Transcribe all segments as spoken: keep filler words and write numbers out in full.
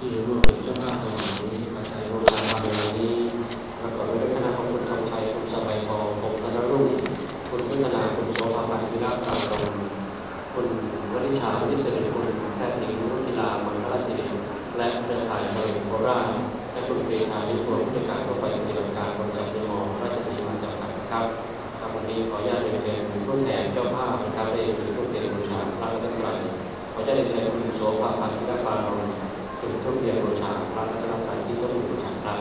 ที่ร่วมเป็นเจ้าภาพในวันนี้ปัจจัยโรงทานในวันนี้ประกอบไปด้วยคณะของคุณธงชัยคุณสบายทองผมธนรุ่งคุณพัฒนาคุณโสภาพันธ์ธีระปราบรมคุณวริชาวณิชริคุณแพทย์หญิงนุติลามังคลศิริและเครือข่ายมะเร็งโคราชและคุณเดชาลิพวงผู้จัดการทั่วไปปฏิบัติการบริษัทเดมอราชสีมาจำกัดนะครับครับวันนี้ขออนุญาตเรียนเชิญผู้แทนเจ้าภาพนะครับได้ถือรูปเทียนบูชาพระรัตนตรัยขออนุญาตเรียนเชิญคุณโสภาพันธ์ธีระปราบรมจุดทูปเทียนบูชาพระรัตนตรัยที่ต้นบูชาครับ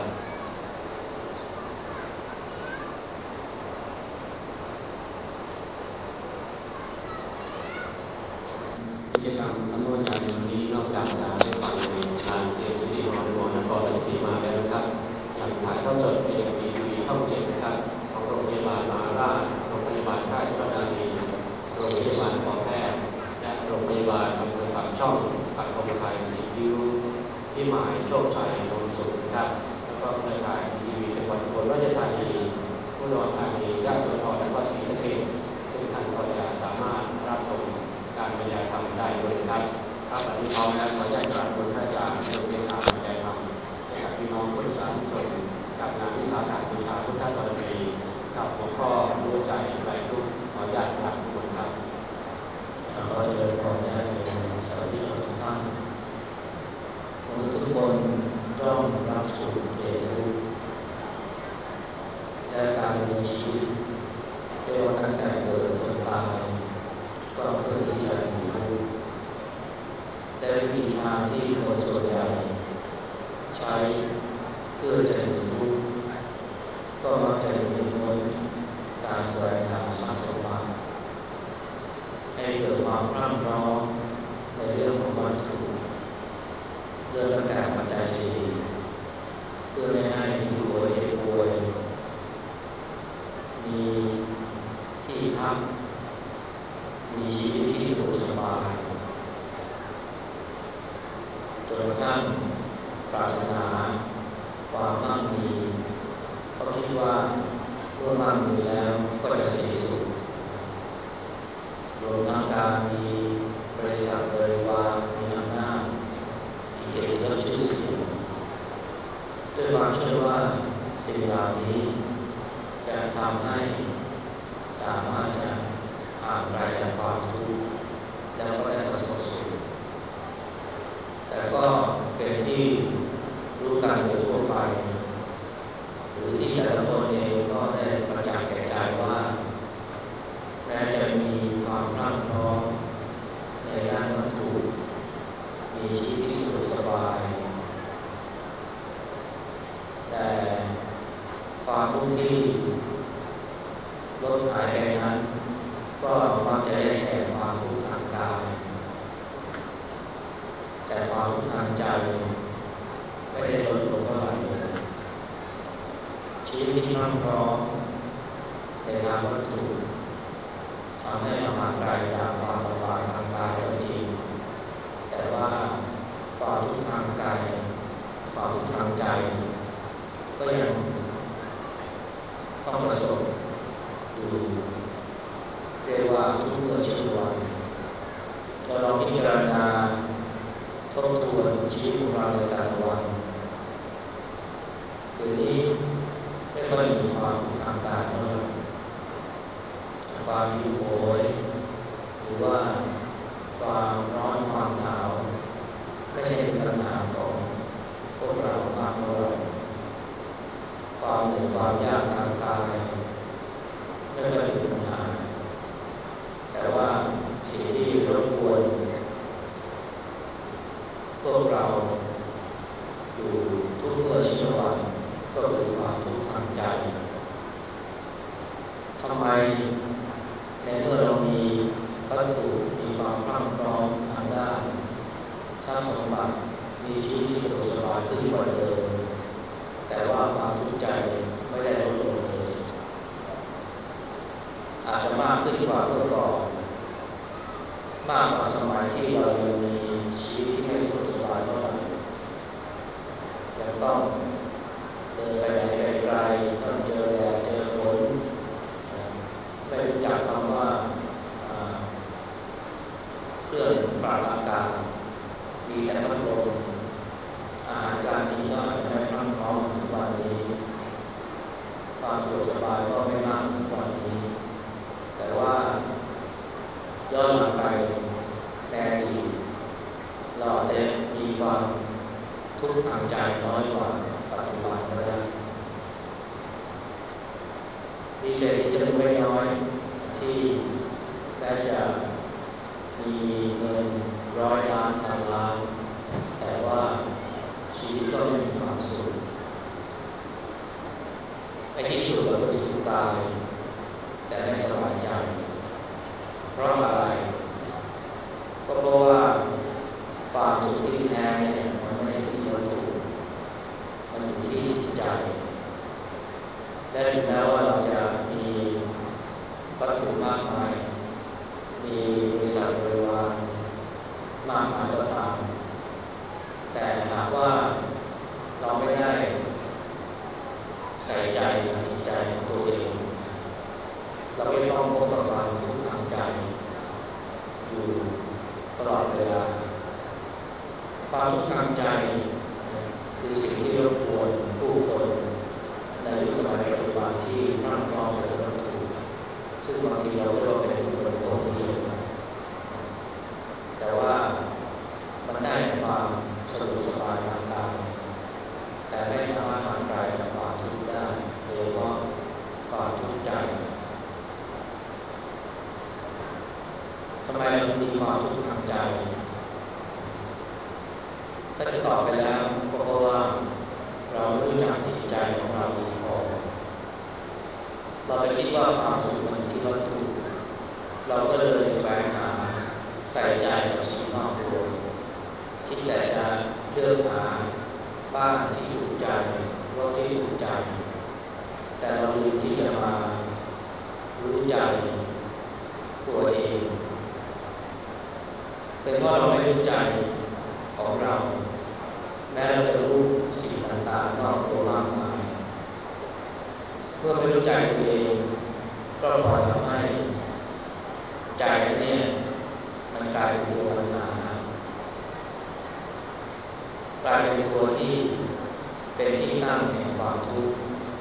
กิจกรรมทั้งหมดในวันนี้นอกจากจะได้ฟังในงานเอเจซีฮอลล์มอนครราชสีมาแล้วนะครับยังถ่ายทอดสดในยังมีทีวีช่องเจ็ดนะครับของโรงพยาบาลมหาราชโรงพยาบาลค่ายสุรนารีโรงพยาบาลปอแพทย์และโรงพยาบาลอำเภอปากช่องปักธงชัยสีคิ้วพิมายโชคชัยนนสุขนะครับแล้วก็เครือข่ายทีวีจังหวัดอุบลราชธานีอุดรธานียะโสธรและก็ศรีสะเกษซึ่งท่านก็จะสามารถรับชมการบรรยายธรรมได้ด้วยนะครับครับวันนี้พร้อมแล้วขออนุญาตกราบทูลพระอาจารย์ให้ได้ทำบรรยายธรรมให้กับพี่น้องพุทธศาสนิกชนกับงานวิสาขบูชาพุทธบารมีกับหัวข้อรู้ใจไร้ทุกข์ขออนุญาตกราบทูลครับขอเจริญพรญาติโยมสาธุชนทุกท่านมนุษย์ทุกคนย่อมรับสุขเหตุทุกข์และการมีชีวิตเรียกว่าตั้งแต่เกิดจนตายก็เพื่อที่จะมีทุกข์และวิธีทางที่คนส่วนใหญ่ใช้เพื่อจะหนีทุกข์ก็มักจะหนีพ้นการแสวงหาทรัพย์สมบัติให้เกิดความพร่ำพร้อมในเรื่องของวัตถุเรื่องตั้งแต่ปัจจัยสี่เพื่อไม่ให้หิวโหยเจ็บป่วยมีที่พักมีชีวิตที่สะดวกสบายจนกระทั่งปรารถนาความมั่งมีเพราะคิดว่าเมื่อมั่งมีแล้วก็จะสีสุขรวมทั้งการมีบริษัทบริวารมีอำนาจมีเกียรติยศชื่อเสียงด้วยความเชื่อว่าสิ่งเหล่านี้จะทำให้สามารถจะห่างไกลจากความทุกข์แล้วก็ได้ประสบสุขแต่ก็เป็นที่รู้กันโดยทั่วไปหรือที่แต่ละคนเองก็ได้ประจักษ์แก่ใจว่าแม้จะมีความพรั่งพร้อมในด้านวัตถุมีชีวิตที่สะดวกสบายแต่ความทุกข์ที่ลดหายไปนั้นก็มักจะได้แก่ความทุกข์ทางกายแต่ความทุกข์ทางใจไม่ได้ลดลงเท่าไหร่เลยชีวิตที่พรั่งพร้อมในทางวัตถุทำให้เราห่างไกลจากความลำบากทางกายก็จริงแต่ว่าความทุกข์ทางกายความทุกข์ทางใจก็ยังต้องประสบอยู่เรียกว่าทุกเมื่อเช้าวันถ้าเราพิจารณาทบทวนชีวิตของเราในแต่ละวันเดี๋ยวนี้ไม่ค่อยมีความทุกข์ทางกายเท่าไหร่ความหิวโหยหรือว่าความร้อนความหนาวไม่ใช่เป็นปัญหาของพวกเรามากเท่าไหร่ความเหนื่อยความยากทางกายไม่ค่อยเป็นปัญหาแต่ว่าสิ่งที่รบกวนพวกเราอยู่ทุกเมื่อเช้าวันก็คือความทุกข์ทางใจทำไมในเมื่อเรามีวัตถุมีความพรั่งพร้อมทางด้านทรัพย์สมบัติมีชีวิตที่สะดวกสบายขึ้นกว่าเดิมแต่ว่าความทุกข์ใจไม่ได้ลดลงเลยอาจจะมากขึ้นกว่าเมื่อก่อนมากกว่าสมัยที่เรายังมีชีวิตที่ไม่สะดวกสบายเท่าไหร่ยังต้องเดินไปไหนไกลๆต้องเจอแดดเจอฝนไม่รู้จักคำว่าเครื่องปรับอากาศมีแต่พัดลมบายก็ไม่มากทุกวันนี้แต่ว่าย้อนหลังไปในอดีตเราอาจจะมีความทุกข์ทางใจน้อยกว่าปัจจุบันก็ได้มีเศรษฐีจำนวนไม่น้อยที่ได้จะมีเงินร้อยล้านพันล้านแต่ว่าชีวิตก็ไม่มีความสุขไอ้ที่สุขก็คือสุขกายแต่ไม่สบายใจเพราะอะไรก็เพราะว่าความสุขที่แท้เนี่ยมันไม่ได้อยู่ที่วัตถุมันอยู่ที่จิตใจและถึงแม้ว่าเราจะมีวัตถุมากมายมีบริษัทบริวารมากมายก็ตามแต่หากว่าเราไม่ได้ใส่ใจกับจิตใจของตัวเองเราไม่ต้องพบกับความทุกข์ทางใจอยู่ตลอดเวลาความทุกข์ทางใจคือสิ่งที่รบกวนผู้คนในยุคสมัยปัจจุบันที่ร่ำร้องไปด้วยวัตถุซึ่งบางทีเราเรียกว่าเป็นอุปโภคนิยมแต่ว่ามันได้ความสะดวกสบายทางกายแต่ไม่สามารถห่างไกลจากความทุกข์ได้โดยเฉพาะความทุกข์ใจทำไมเราถึงมีความทุกข์ทางใจถ้าจะตอบไปแล้วก็เพราะว่าเราไม่รู้จักจิตใจของเราดีพอเราไปคิดว่าความสุขมันอยู่ที่วัตถุเราก็เลยแสวงหาใส่ใจกับสิ่งนอกตัวคิดแต่จะเลือกหาบ้านที่ถูกใจรถที่ถูกใจแต่เราลืมที่จะมารู้ใจตัวเองเป็นเพราะเราไม่รู้ใจของเราแม้เราจะรู้สิ่งต่างๆนอกตัวมากมายเมื่อไม่รู้ใจตัวเองก็พอทำให้ใจเนี่ยมันกลายเป็นตัวปัญหากลายเป็นตัวที่เป็นที่ตั้งแห่งความทุกข์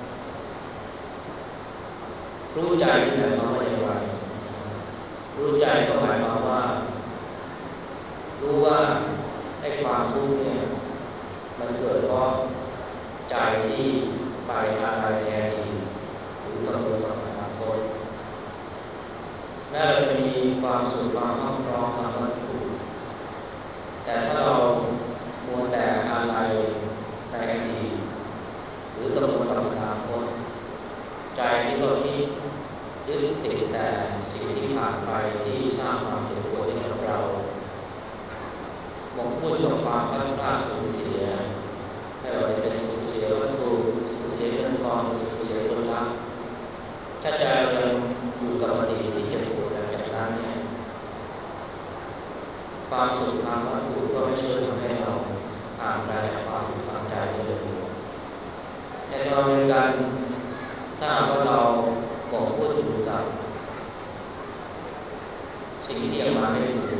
รู้ใจหมายความว่าอย่างไรรู้ใจก็หมายความว่ารู้ว่าไอ้ความทุกข์เนี่ยมันเกิดเพราะใจที่ไปอะไรในอดีตหรือกังวลกับอนาคตแม้เราจะมีความสุขความมั่งคั่งทางวัตถุแต่ถ้าเรามัวแต่อะไรในอดีตหรือกังวลกับอนาคตใจที่เราคิดยึดติดแต่สิ่งที่ผ่านไปที่สร้างความเจ็บปวดให้กับเราหมกมุ่นกับความพลาดพลาดสูญเสียไม่ว่าจะเป็นสูญเสียวัตถุสูญเสียเงินทองสูญเสียคนรักถ้าใจเรายังอยู่กับอดีตที่เจ็บปวดแบบนั้นเนี่ยความสุขทางวัตถุก็ไม่ช่วยทำให้เราห่างไกลจากความทุกข์ทางใจได้เลยในทางเดียวกันถ้าหากว่าเราหมกมุ่นอยู่กับสิ่งที่ยังมาไม่ถึง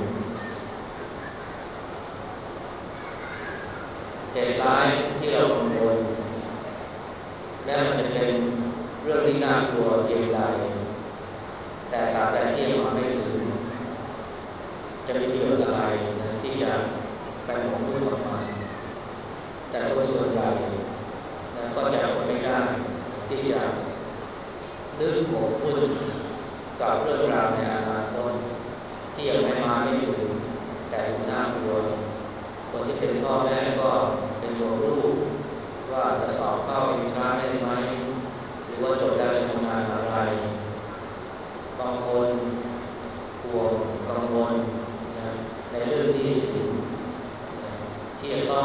เหตุร้ายที่เรากังวลแม้มันจะเป็นเรื่องที่น่ากลัวเพียงใดแต่ตราบใดที่ยังมาไม่ถึงจะมีประโยชน์อะไรนะที่จะไปหมกมุ่นกับมันแต่คนส่วนใหญ่นะก็จะอดไม่ได้ที่จะนึกหมกมุ่นกับเรื่องราวในอนาคตที่ยังไม่มาไม่ถึงแต่ดูน่ากลัวคนที่เป็นพ่อแม่ก็เป็นห่วงลูกว่าจะสอบเข้าอินทราได้ไหมหรือว่าจบแล้วจะทำงานอะไรบางคนห่วงกังวลนะในเรื่องหนี้สินที่จะต้อง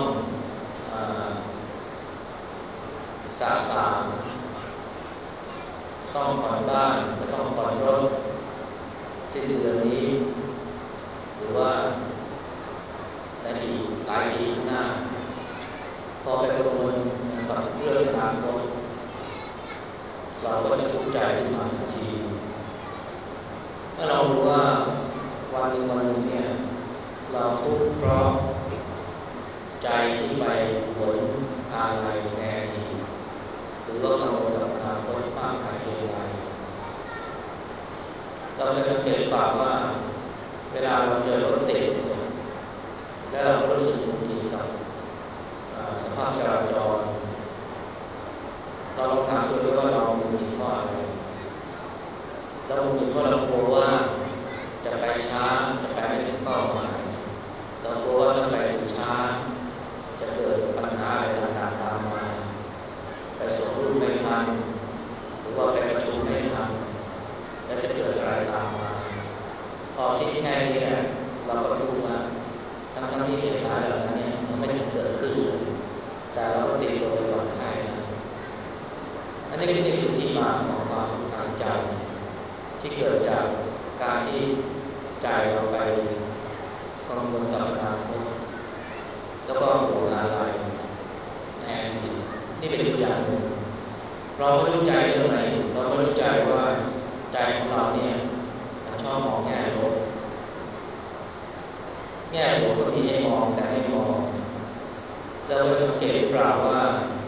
สะสางต้องผ่อนบ้านจะต้องผ่อนรถสิ้นเดือนนี้หรือว่าในอีกหลายปีข้างหน้าพอไปกังวลกับเรื่องอนาคตเราก็จะทุกข์ใจขึ้นมาทันทีถ้าเรารู้ว่าวันหนึ่งวันหนึ่งเนี่ยเราทุกข์เพราะใจที่ไปหวนอะไรในอดีตหรือว่ากังวลกับอนาคตมากากมายเพียงไรเราไปสังเกตป่าว่าเวลาเราเจอรถติดแล้วเราก็รู้สึกหงุดหงิดกับสภาพจราจรเราลองถามตัวเองว่าเราหงุดหงิดเพราะอะไรเราหงุดหงิดเพราะเรากลัวว่าจะไปช้าจะไปไม่ถึงเป้าหมายเรากลัวว่าถ้าไปถึงช้าจะเกิดปัญหาอะไรต่างๆตามมาไปส่งลูกไม่ทันหรือว่าไปประชุมไม่ทันแล้วจะเกิดอะไรตามมาพอคิดแค่นี้เนี่ยเราก็รู้ว่าทั้งทั้งที่เหตุการณ์เหล่านั้นเนี่ยมันไม่ได้เกิดขึ้นเลยแต่เราก็ตีตัวไปก่อนไข้นะอันนี้คือที่มาของความกังวลใจที่เกิดจากการที่ใจเราไปกังวลกับอนาคตแล้วก็ห่วงอะไรในอดีตนี่เป็นตัวอย่างหนึ่งเราไม่รู้ใจเรื่องอะไรเราไม่รู้ใจว่าใจของเราเนี่ยมันชอบมองแง่ลบแง่บวกก็มีให้มองแต่ไม่มองเราไปสังเกตหรือเปล่าว่า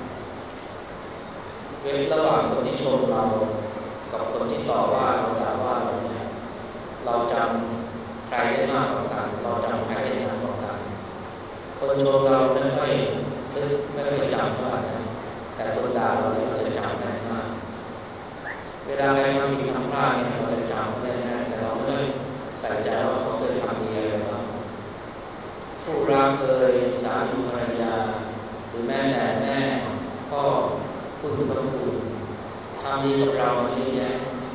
เว้นระหว่างคนที่ชมเรากับคนที่ต่อว่าเราด่าว่าเราเนี่ยเราจำใครได้มากกว่ากันเราจำใครได้นานกว่ากันคนชมเราไม่ค่อยนึกไม่ค่อยจำเท่าไหร่นะแต่คนด่าเราเนี่ยเราจะจำได้มากเวลาใครทำผิดทำพลาดเนี่ยเราจะจำได้แน่แต่เราไม่ได้ใส่ใจว่าเขาเคยทำดีอะไรบ้างผู้รักเอ่ยสามีภรรยาหรือแม่แต่แม่พ่อผู้ถือพระคุณทำดีกับเราเยอะแยะ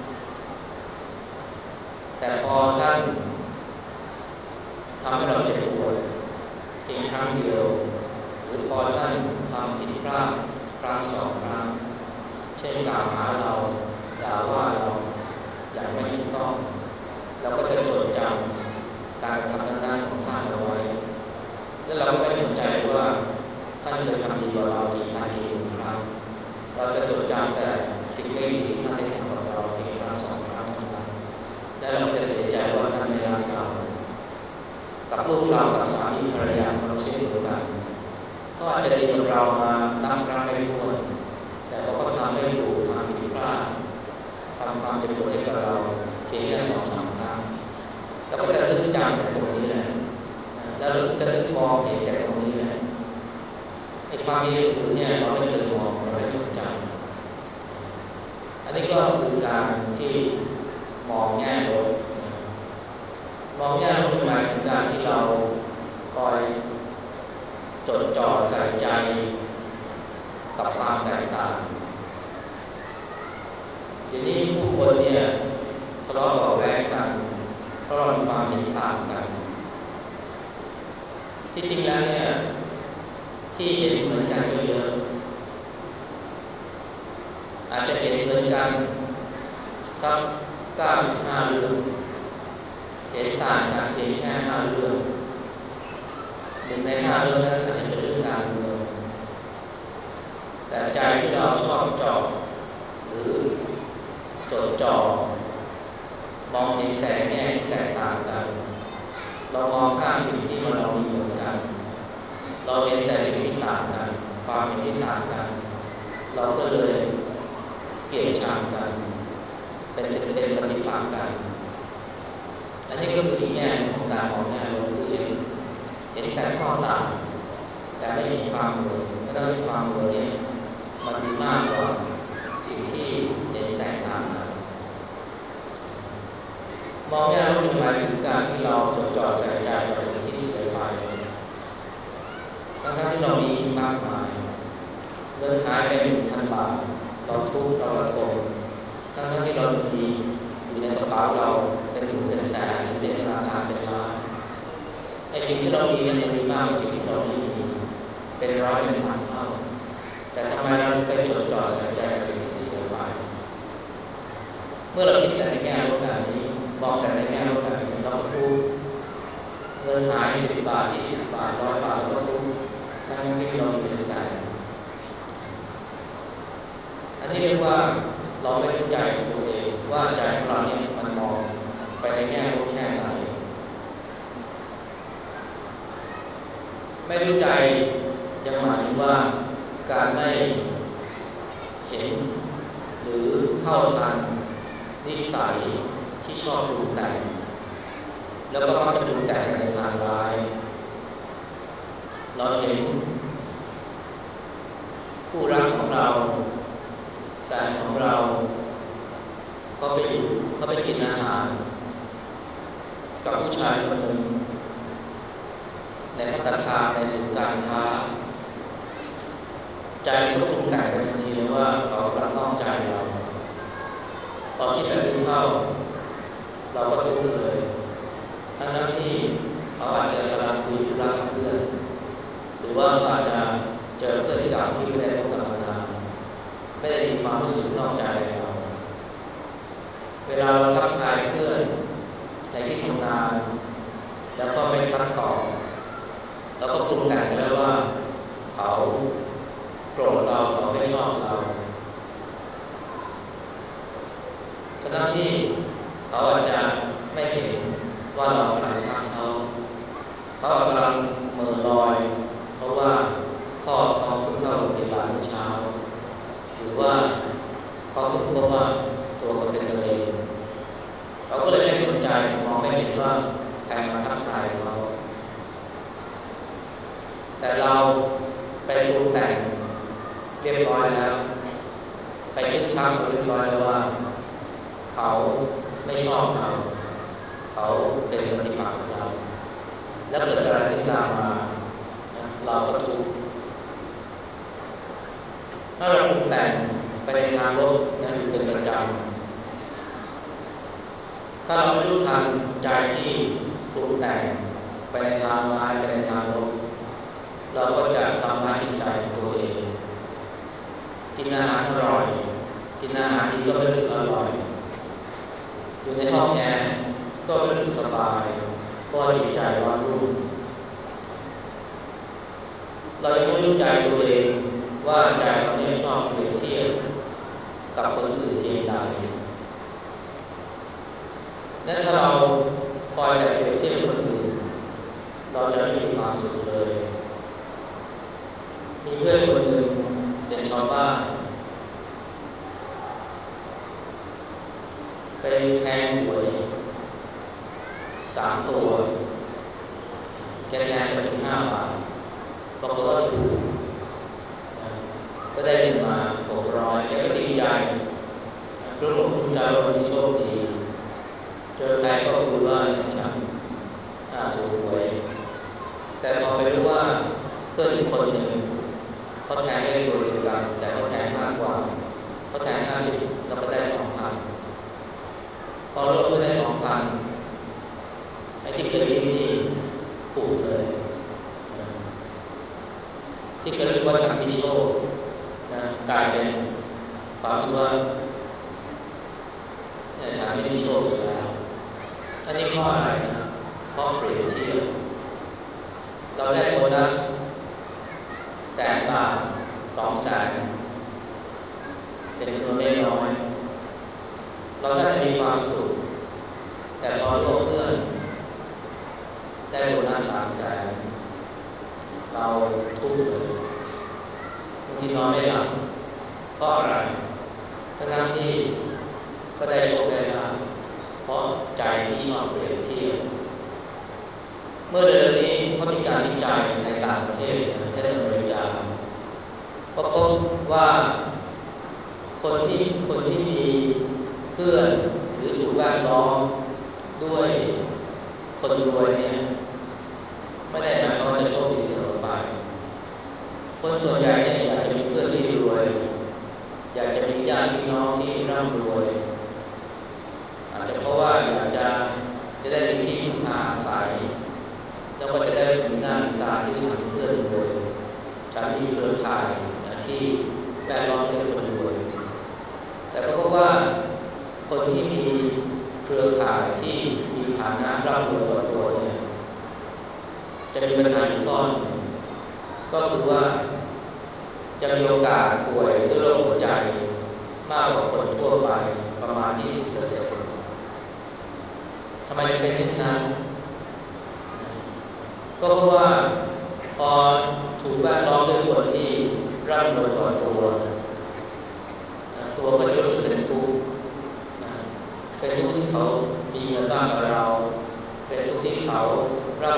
แต่พอท่านทำให้เราเจ็บปวดเพียงครั้งเดียวหรือพอท่านทำผิดพลาดครั้งสองครั้งเช่นกล่าวหาเราด่าว่าเราอย่างไม่ถูกต้องเราก็จะจดจำการทำนั้นของท่านเอาไว้แล้วเราก็ไม่สนใจว่าท่านเคยทำดีกับเรากี่ครั้งกี่ครั้งเราจะจดจำแต่สิ่งไม่ดีที่ท่านได้ทำกับเราเพียงครั้งสองครั้งเท่านั้นและเราจะเสียใจว่าท่านไม่รักเรากับลูกเรากับสามีภรรยาของเราเช่นเดียวกันก็อาจจะดีกับเรามานับครั้งไม่ถ้วนแต่พอเขาทำไม่ถูกทำผิดพลาดทำความเจ็บปวดให้กับเราเพียงแค่สองสามครั้งเราก็จะลึกจำแต่ตรงนี้แหละแล้วเราจะลึกมองเห็นแต่ตรงนี้แหละไอ้ความดีอื่นเนี่ยเราไม่เคยมองเราไม่สนใจอันนี้ก็คือการที่มองแง่ลบมองแง่ลบหมายถึงการที่เราคอยจดจ่อใส่ใจกับความแตกต่างเดี๋ยวนี้ผู้คนเนี่ยทะเลาะเบาะแว้งกันเพราะเรามีความเห็นต่างกันที่จริงแล้วเนี่ยที่เห็นเหมือนกันก็เยอะอาจจะเห็นเหมือนกันสักเก้าสิบห้าเรื่องเห็นต่างกันเพียงแค่ห้าเรื่องหนึ่งในห้าเรื่องนั้นอาจจะเป็นเรื่องการเมืองแต่ใจที่เราชอบเจาะหรือจดจ่อมองเห็นแต่แง่ที่แตกต่างกันเรามองข้ามสิ่งที่มันเรามีเหมือนกันเราเห็นแต่สิ่งที่ต่างกันความเห็นที่ต่างกันเราก็เลยเกลียดชังกันเป็นเป็นปฏิปักษ์กันอันนี้ก็คืออีกแง่ของการมองแง่ลบคือเห็นเห็นแต่ข้อต่างแต่ไม่เห็นความเหมือนถ้าเราเห็นความเหมือนเนี่ยมันมีมากกว่าสิ่งที่เห็นแตกต่างกันมองแง่ลบหมายถึงการที่เราจดจ่อใส่ใจกับสิ่งที่เสียไปทั้งที่เรามีมากมายเงินหายไปหนึ่งพันบาทเราทุกข์เราระทมทั้งที่เรามีอยู่ในกระเป๋าเราเป็นหมื่นเป็นแสนอยู่ในธนาคารเป็นล้านไอ้สิ่งที่เรามีนั้นมีมากกว่าสิ่งที่เราไม่มีเป็นร้อยเป็นพันเท่าแต่ทำไมเราไปจดจ่อใส่ใจกับสิ่งที่เสียไปเมื่อเราคิดแต่ในแง่ลบแบบนี้มองแต่ในแง่ลบแบบนี้เราก็ทุกข์เงินหายสิบบาทยี่สิบบาทร้อยบาทเราก็ทุกข์ทั้งที่เรามีเป็นแสนอันนี้เรียกว่าเราไม่รู้ใจตัวเองว่าใจของเราเนี่ยมันมองไปในแง่ลบแค่ไหนไม่รู้ใจยังหมายถึงว่าการไม่เห็นหรือเท่าทันนิสัยที่ชอบปรุงแต่งแล้วก็มักจะปรุงแต่งในทางร้ายเราเห็นผู้รักของเราแฟนของเราเขาไปอยู่เขาไปกินอาหารกับผู้ชายคนหนึ่งในภัตตาคารในศูนย์การค้าใจก็ปรุงแต่งไปทันทีเลยว่าเขากำลังนอกใจเราตอนที่แบบนี้เข้าเราก็ทุกข์เลยทั้งนั้นที่เขาอาจจะกำลังคุยธุระกับเพื่อนหรือว่าอาจจะเจอเพื่อนเก่าที่ไม่ได้พบกันมานานไม่ได้มีความรู้สึกนอกใจเราเวลาเราทักทายเพื่อนในที่ทำงานแล้วก็ไม่ทักตอบแล้วก็ปรุงแต่งไปแล้วว่าเขาโกรธเราเขาไม่ชอบเราทั้งที่เขาอาจจะไม่เห็นว่าเรากำลังทักเขาเขากำลังเหม่อลอยเพราะว่าพ่อเขาเพิ่งเข้าโรงพยาบาลเมื่อเช้าหรือว่าเขาเพิ่งพบว่าตัวเขาเป็นมะเร็งเขาก็เลยไม่สนใจมองไม่เห็นว่าใครมาทักทายเขาแต่เราไปปรุงแต่งเรียบร้อยแล้วไปคิดทักเรียบร้อยแล้วว่าเขาไม่ชอบเราเขาเป็นปฏิปักษ์กับเราแล้วเกิดอะไรขึ้นตามมาเราก็ทุกข์ถ้าเราปรุงแต่งไปในทางลบนะอยู่เป็นประจำถ้าเราไม่รู้ทันใจที่ปรุงแต่งไปในทางร้ายไปในทางลบเราก็จะทำร้ายจิตใจของตัวเองกินอาหารอร่อยกินอาหารดีก็ไม่รู้สึกอร่อยอยู่ในห้องแอร์ก็ไม่รู้สึกสบายเพราะจิตใจร้อนรุ่มเรายังไม่รู้ใจตัวเองว่าใจเราเนี่ยชอบเปรียบเทียบกับคนอื่นเองใดและถ้าเราคอยแต่เปรียบเทียบคนอื่นเราจะไม่มีความสุขเลยมีเพื่อนคนหนึ่งเป็นชาวบ้านไปแทงหวยสามตัวแกแทงไปสิบห้าบาทปรากฏว่าถูกก็ได้เงินมาหกร้อยแกก็ดีใจรู้หลงรู้ใจว่าวันนี้โชคดีเจอใครก็พูดว่าฉันถูกหวยแต่พอไปรู้ว่าเพื่อนอีกคนหนึ่งเขาแทงได้ตัวเดียวกันแต่เขาแทงมากกว่าเขาแทงห้าสิบแล้วก็ได้สองพันพอรู้ว่าเพื่อนได้สองพันไอ้ที่เคยยิ้มนี่ถูกเลยที่เคยรู้ว่าฉันมีโชคนะกลายเป็นความรู้ว่าเนี่ยฉันไม่มีโชคอยู่แล้วอันนี้เพราะอะไรนะเพราะเปรียบเทียบเราได้โบนัสแสนบาทสองแสนเป็นตัวไม่น้อยเราได้มีความสุขแต่พอโลกเพื่อนได้โบนัสสามแสนเราทุกข์เลยบางทีนอนไม่หลับเพราะอะไรทั้งที่ก็ได้โชคได้ลาภเพราะใจที่ชอบเปรียบเทียบเมื่อเดือนนี้เขามีการวิจัยในต่างประเทศประเทศอเมริกาก็พบว่าคนที่คนที่มีเพื่อนหรือถูกแวดล้อมด้วยคนรวยเนี่ยไม่ได้หมายความว่าจะโชคดีเสมอไปคนส่วนใหญ่เนี่ยอยากจะมีเพื่อนที่รวยอยากจะมีญาติพี่น้องที่ร่ำรวยอาจจะเพราะว่าอยากจะจะได้มีที่พึ่งพาอาศัยแล้วก็จะได้สมหน้าตาที่ฉันเพื่อนรวยฉันมีเครือข่ายที่แวดล้อมด้วยคนรวยแต่ก็พบว่าคนที่มีเครือข่ายที่มีฐานะร่ำรวยต่อตัวเนี่ยจะมีปัญหาอยู่ข้อหนึ่งก็คือว่าจะมีโอกาสป่วยด้วยโรคหัวใจมากกว่าคนทั่วไปประมาณ ยี่สิบเปอร์เซ็นต์ ทำไมถึงเป็นเช่นนั้นก็เพราะว่าพอถูกแวดล้อมด้วยคนที่ร่ำรวยกว่าตัวตัวก็จะรู้สึก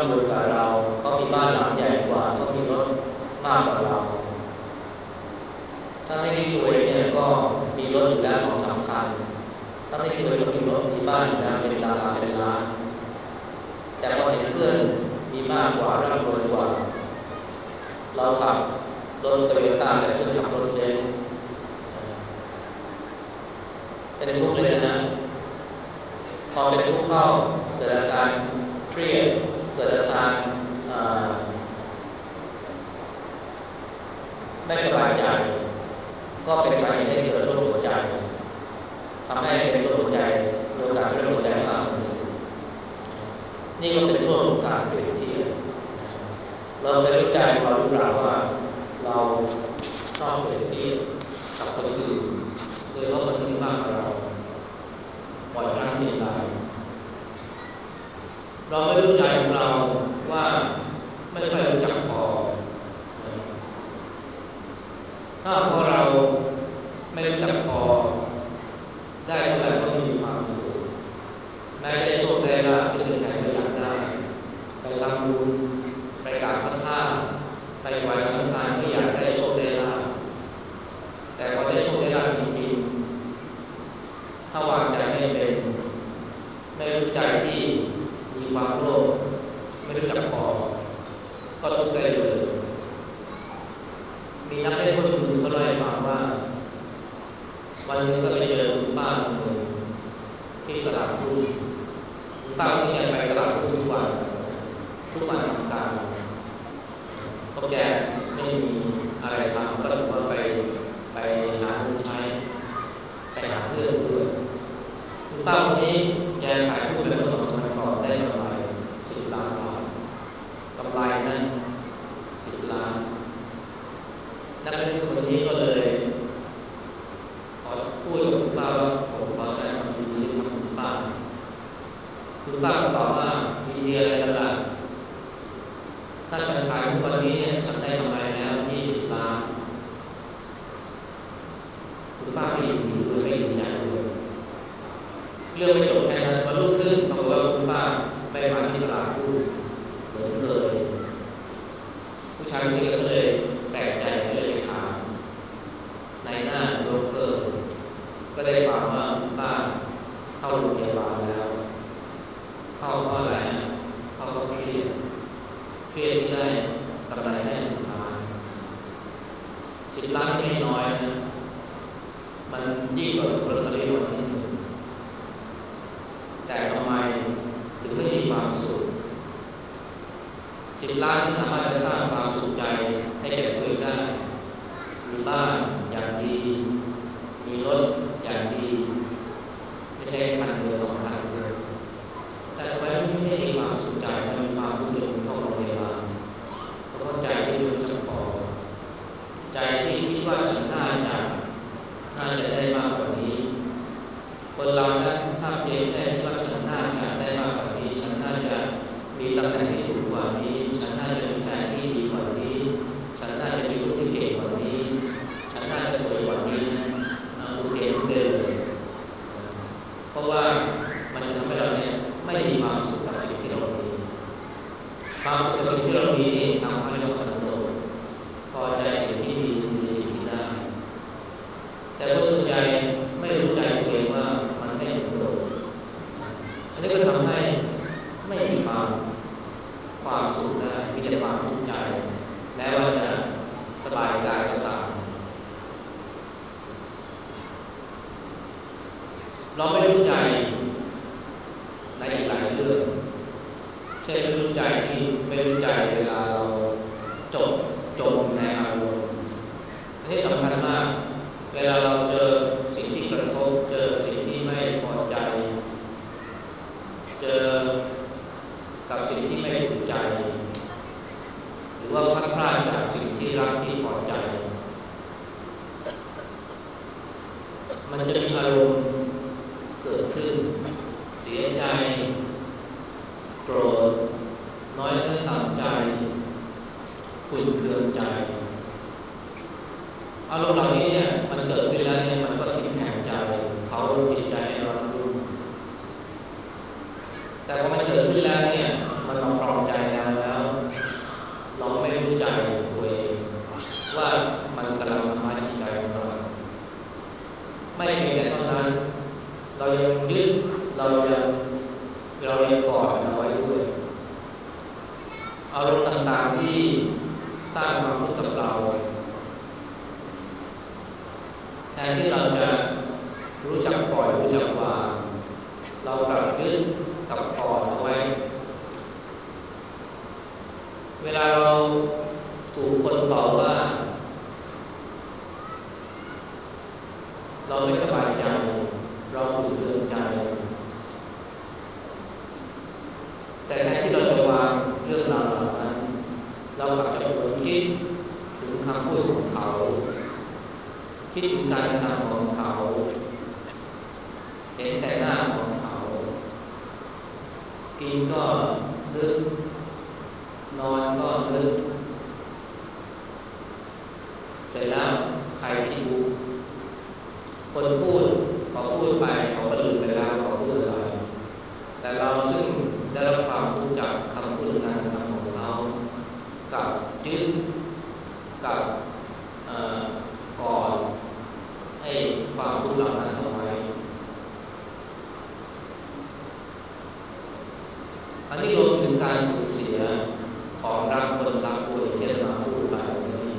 รวยกว่าเราเขามีบ้านหลังใหญ่กว่าเขามีรถมากกว่าเราถ้าไม่ที่ตัวเองเนี่ยก็มีรถอยู่แล้วสองสามคันถ้าไม่ที่ตัวเองก็มีรถมีบ้านอยู่แล้วเป็นราคาเป็นล้านแต่พอเห็นเพื่อนมีมากกว่าร่ำรวยกว่าเราขับรถโตโยต้าแต่เพื่อนขับรถเบนซ์เป็นทุกข์เลยนะพอเป็นทุกข์เข้าเกิดอาการเครียดเกิดอาการไม่สบายใจก็เป็นสาเหตุให้เกิดโรคหัวใจทำให้เป็นโรคหัวใจมีโอกาสเป็นโรคหัวใจมากขึ้นนี่ก็เป็นโทษของการเปรียบเทียบเราเคยรู้ใจเรารู้เปล่าว่าเราชอบเปรียบเทียบกับคนอื่นโดยเฉพาะคนที่มากกว่าเราบ่อยครั้งที่ตายเราไม่รู้ใจของเราว่าไม่ค่อยรู้จักพอถ้าพอเราไม่รู้จักพอได้เท่าไหร่ก็ไม่มีความสุขแม้ได้โชคได้ลาภซึ่งเป็นแทนไม่อยากได้ไปทำบุญไปกราบพระธาตุไปถวายสังฆทานก็อยากได้โชคได้ลาภแต่พอได้โชคได้ลาภจริงๆถ้าวางใจไม่เป็นไม่รู้ใจที่มีความโลภไม่รู้จักพอก็ทุกข์ได้เลยมีนักเล่นคนหนึ่งเขาเล่าให้ฟังว่าวันนึงก็ไปเจอคุณป้าคนหนึ่งที่ตลาดทุ่งคุณป้าคนนี้ไปตลาดทุ่งทุกวันทุกวันทำการเพราะแกไม่มีอะไรทำก็ถือว่าไปไปหาเงินใช้ไปหาเพื่อนด้วยคุณป้าคนนี้แกขายหุ้นไปเมื่อสองสมัยก่อนได้กำไรสิบล้านบาทกำไรนะสิบล้านนักเล่นหุ้นคนนี้ก็เลยขอพูดกับคุณป้าว่าผมขอแสดงความยินดีกับคุณป้าคุณป้าก็ตอบว่ายินดีอะไรกันล่ะถ้าฉันขายหุ้นวันนี้เนี่ยฉันได้กำไรแล้วยี่สิบล้านคุณป้าไม่ยินดีด้วยไม่ดีใจด้วยเรื่องไม่จบแค่นั้นวันรุ่งขึ้นปรากฏว่าคุณป้าไม่มาที่ตลาดหุ้นเหมือนเคยผู้ชายคนนี้ก็เลยแปลกใจก็เลยไปถามในหน้าโบรกเกอร์ก็ได้ฟังว่าคุณป้าเข้าโรงพยาบาลแล้วเข้าเพราะอะไรเข้าเพราะเครียดเครียดที่ได้กำไรแค่สิบล้านสิบล้านไม่น้อยนะมันยิ่งกว่าถูกลอตเตอรี่รางวัลที่หนึ่งแต่ทำไมถึงไม่มีความสุขสิบล้านสามารถจะสร้างความสุขใจให้แก่ตัวเองได้มีบ้านอย่างดีมีรถอย่างดีไม่ใช่คันเดียวสองคันเลยแต่ทำไมไม่ได้มีความสุขใจไม่มีความรู้เรื่องเข้าโรงพยาบาลเพราะใจที่ไม่รู้จักพอใจที่คิดว่าฉันน่าจะน่าจะได้มากกว่านี้คนเรานะถ้าเพียงแค่คิดว่าฉันน่าจะได้มากกว่านี้ฉันน่าจะมีตำแหน่งที่สูงกว่านี้ฉันน่าจะมีแฟนที่ดีกว่านี้ฉันน่าจะมีลูกที่เก่งกว่านี้ฉันน่าจะสวยกว่านี้นะโอเคทุกเรื่องเลยเพราะว่ามันจะทำให้เราเนี่ยไม่มีความสุขกับสิ่งที่เรามีความสุขกับสิ่งที่เรามีนี่ทำให้เราสันโดษพอใจสิ่งที่มีในสิ่งที่ได้แต่คนส่วนใหญ่ไม่รู้ใจตัวเองว่ามันไม่สันโดษอันนี้ก็ทำให้ไม่มีความความสุขได้มีแต่ความทุกข์ใจแม้ว่าจะสบายกายก็ตามเราไม่รู้ใจในอีกหลายเรื่องเช่นไม่รู้ใจที่ไม่รู้ใจเวลาเราจมจมในอารมณ์อันนี้สำคัญมากเวลาเราเจอสิ่งที่กระทบเจอสิ่งที่ไม่พอใจเจอกับสิ่งที่ไม่ถูกใจหรือว่าพลัดพรากจากสิ่งที่รักที่พอใจมันจะมีอารมณ์เกิดขึ้นเสียใจโกรธน้อยเนื้อต่ำใจขุ่นเคืองใจอารมณ์เหล่านี้เนี่ยมันเกิดขึ้นแล้วเนี่ยมันก็ทิ่มแทงใจเผาจิตใจให้ร้อนรุ่มแต่พอมันเกิดขึ้นแล้วเนี่ยมันมาครองใจแล้วยึดเรายังเรายังกอดเอาไว้ด้วยอารมณ์ต่างๆที่สร้างความทุกข์กับเราแทนที่เราจะรู้จักปล่อยรู้จักวางเรากลับยึดกับกอดเอาไว้เวลาเราถูกคนต่อว่าเราไม่สบายใจเราขุ่นเคืองใจแต่แทนที่เราจะวางเรื่องราวเหล่านั้นเรากลับจะหวนคิดถึงคำพูดของเขาคิดถึงการกระทำของเขาเห็นแต่หน้าของเขากินก็นึกนอนก็นึกเสร็จแล้วใครที่ถูกคนพูดเขาพูดไปเขาก็ลืมไปแล้วเขาพูดอะไรแต่เราซึ่งได้รับความรู้จักคำพูดการกระทำของเขากับยึดกับก่อนให้ความทุกข์เหล่านั้นเอาไว้อันนี้รวมถึงการสูญเสียของรักคนรักตัวอย่างที่เราพูดไปวันนี้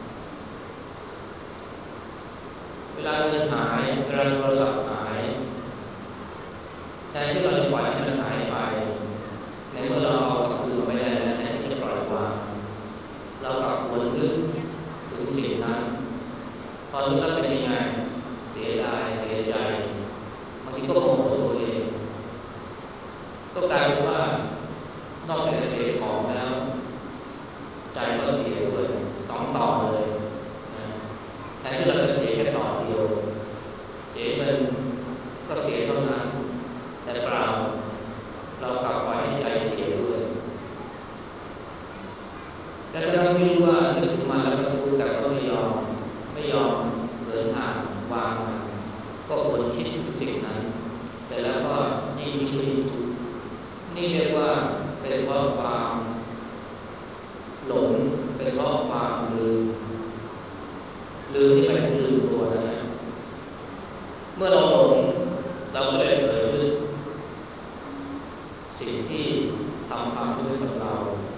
เวลาเงินหายเวลาโทรศัพท์หายแทนที่เราจะปล่อยให้มันหายไปในเมื่อเราเอากลับคืนมาไม่ได้แล้วแทนที่จะปล่อยวางเรากลับวนนึกถึงสิ่งนั้นพอนึกแล้วเป็นยังไงเสียดายเสียใจบางทีก็โมโหตัวเองก็กลายเป็นว่านอกจากเสียของแล้วใจก็เสียด้วยสองต่อเลยนะแทนที่เราจะเสียแค่ต่อเดียวเสียเงินก็เสียเท่านั้นแต่เปล่าเรากลับปล่อยให้ใจเสียด้วยและทั้งที่รู้ว่านึกถึงมันแล้วก็ทุกข์แต่ก็ไม่ยอมไม่ยอมเดินทางวางมันก็วนคิดถึงสิ่งนั้นเสร็จแล้วก็ยิ่งคิดยิ่งทุกข์นี่เรียกว่าเป็นเพราะความหลงเป็นเพราะความลืมลืมที่ไปถึงลืมตัวนะฮะเมื่อเราหลงเราก็เลยเผลอลึกสิ่งที่ทำความทุกข์ให้กับเรา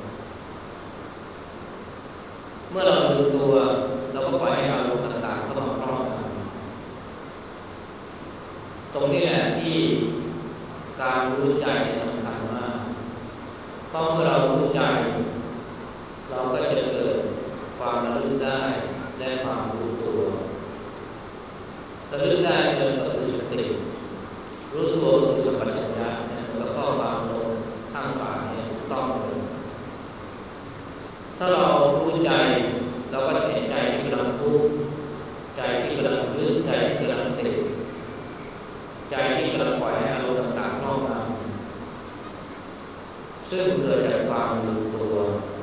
เมื่อเราลืมตัวเราก็ปล่อยให้อารมณ์ต่างๆเข้ามาครอบงำตรงนี้แหละที่การรู้ใจสำคัญมากเพราะเมื่อเรารู้ใจเราก็จะเกิดความระลึกได้และความรู้ตัวระลึกได้ก็คือสติรู้ตัวก็คือสัมปชัญญะเนี่ยมันก็ข้อความตรงข้างฝาเนี่ยถูกต้องเลยถ้าเรารู้ใจเราก็จะเห็นใจที่กำลังทุกข์ใจที่กำลังยึดใจที่กำลังติดใจที่กำลังปล่อยให้อารมณ์ต่างๆครอบงำซึ่งเกิดจากความลืมตัว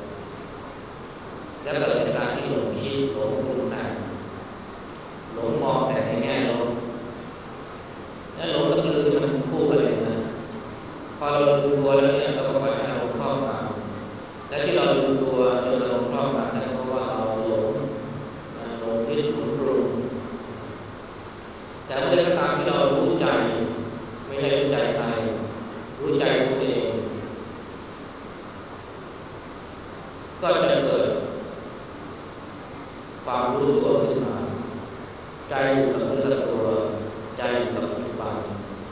และเกิดจากการที่หลงคิดหลงปรุงแต่งหลงมองแต่ในแง่ลบและหลงกับลืมมันคู่กันเลยนะพอเราลืมตัวแล้วเนี่ยเราก็ปล่อยให้อารมณ์ครอบงำและที่เราลืมตัวจนอารมณ์ครอบงำนั่นเพราะว่าเราหลงหลงคิดหลงปรุงแต่เมื่อตามที่เรารู้ใจไม่ใช่รู้ใจใครรู้ใจตัวเองก็จะเกิดความรู้ตัวขึ้นมาใจอยู่กับเนื้อกับตัวใจอยู่กับปัจจุบัน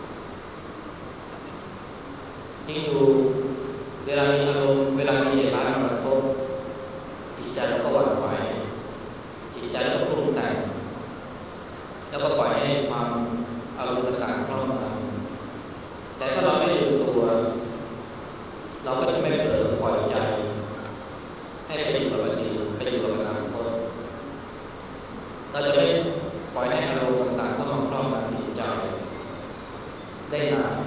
จริงอยู่เวลามีอารมณ์เวลามีเหตุร้ายมากระทบจิตใจเราก็หวั่นไหวจิตใจเราก็ปรุงแต่งแล้วก็ปล่อยให้ความอารมณ์ต่างๆครอบงำแต่ถ้าเราไม่รู้ตัวเราก็จะไม่เผลอปล่อยใจให้ไปอยู่กับอดีตไปอยู่กับอนาคตเราจะไม่ปล่อยให้อารมณ์ต่างๆเข้ามาครอบงำจิตใจได้นาน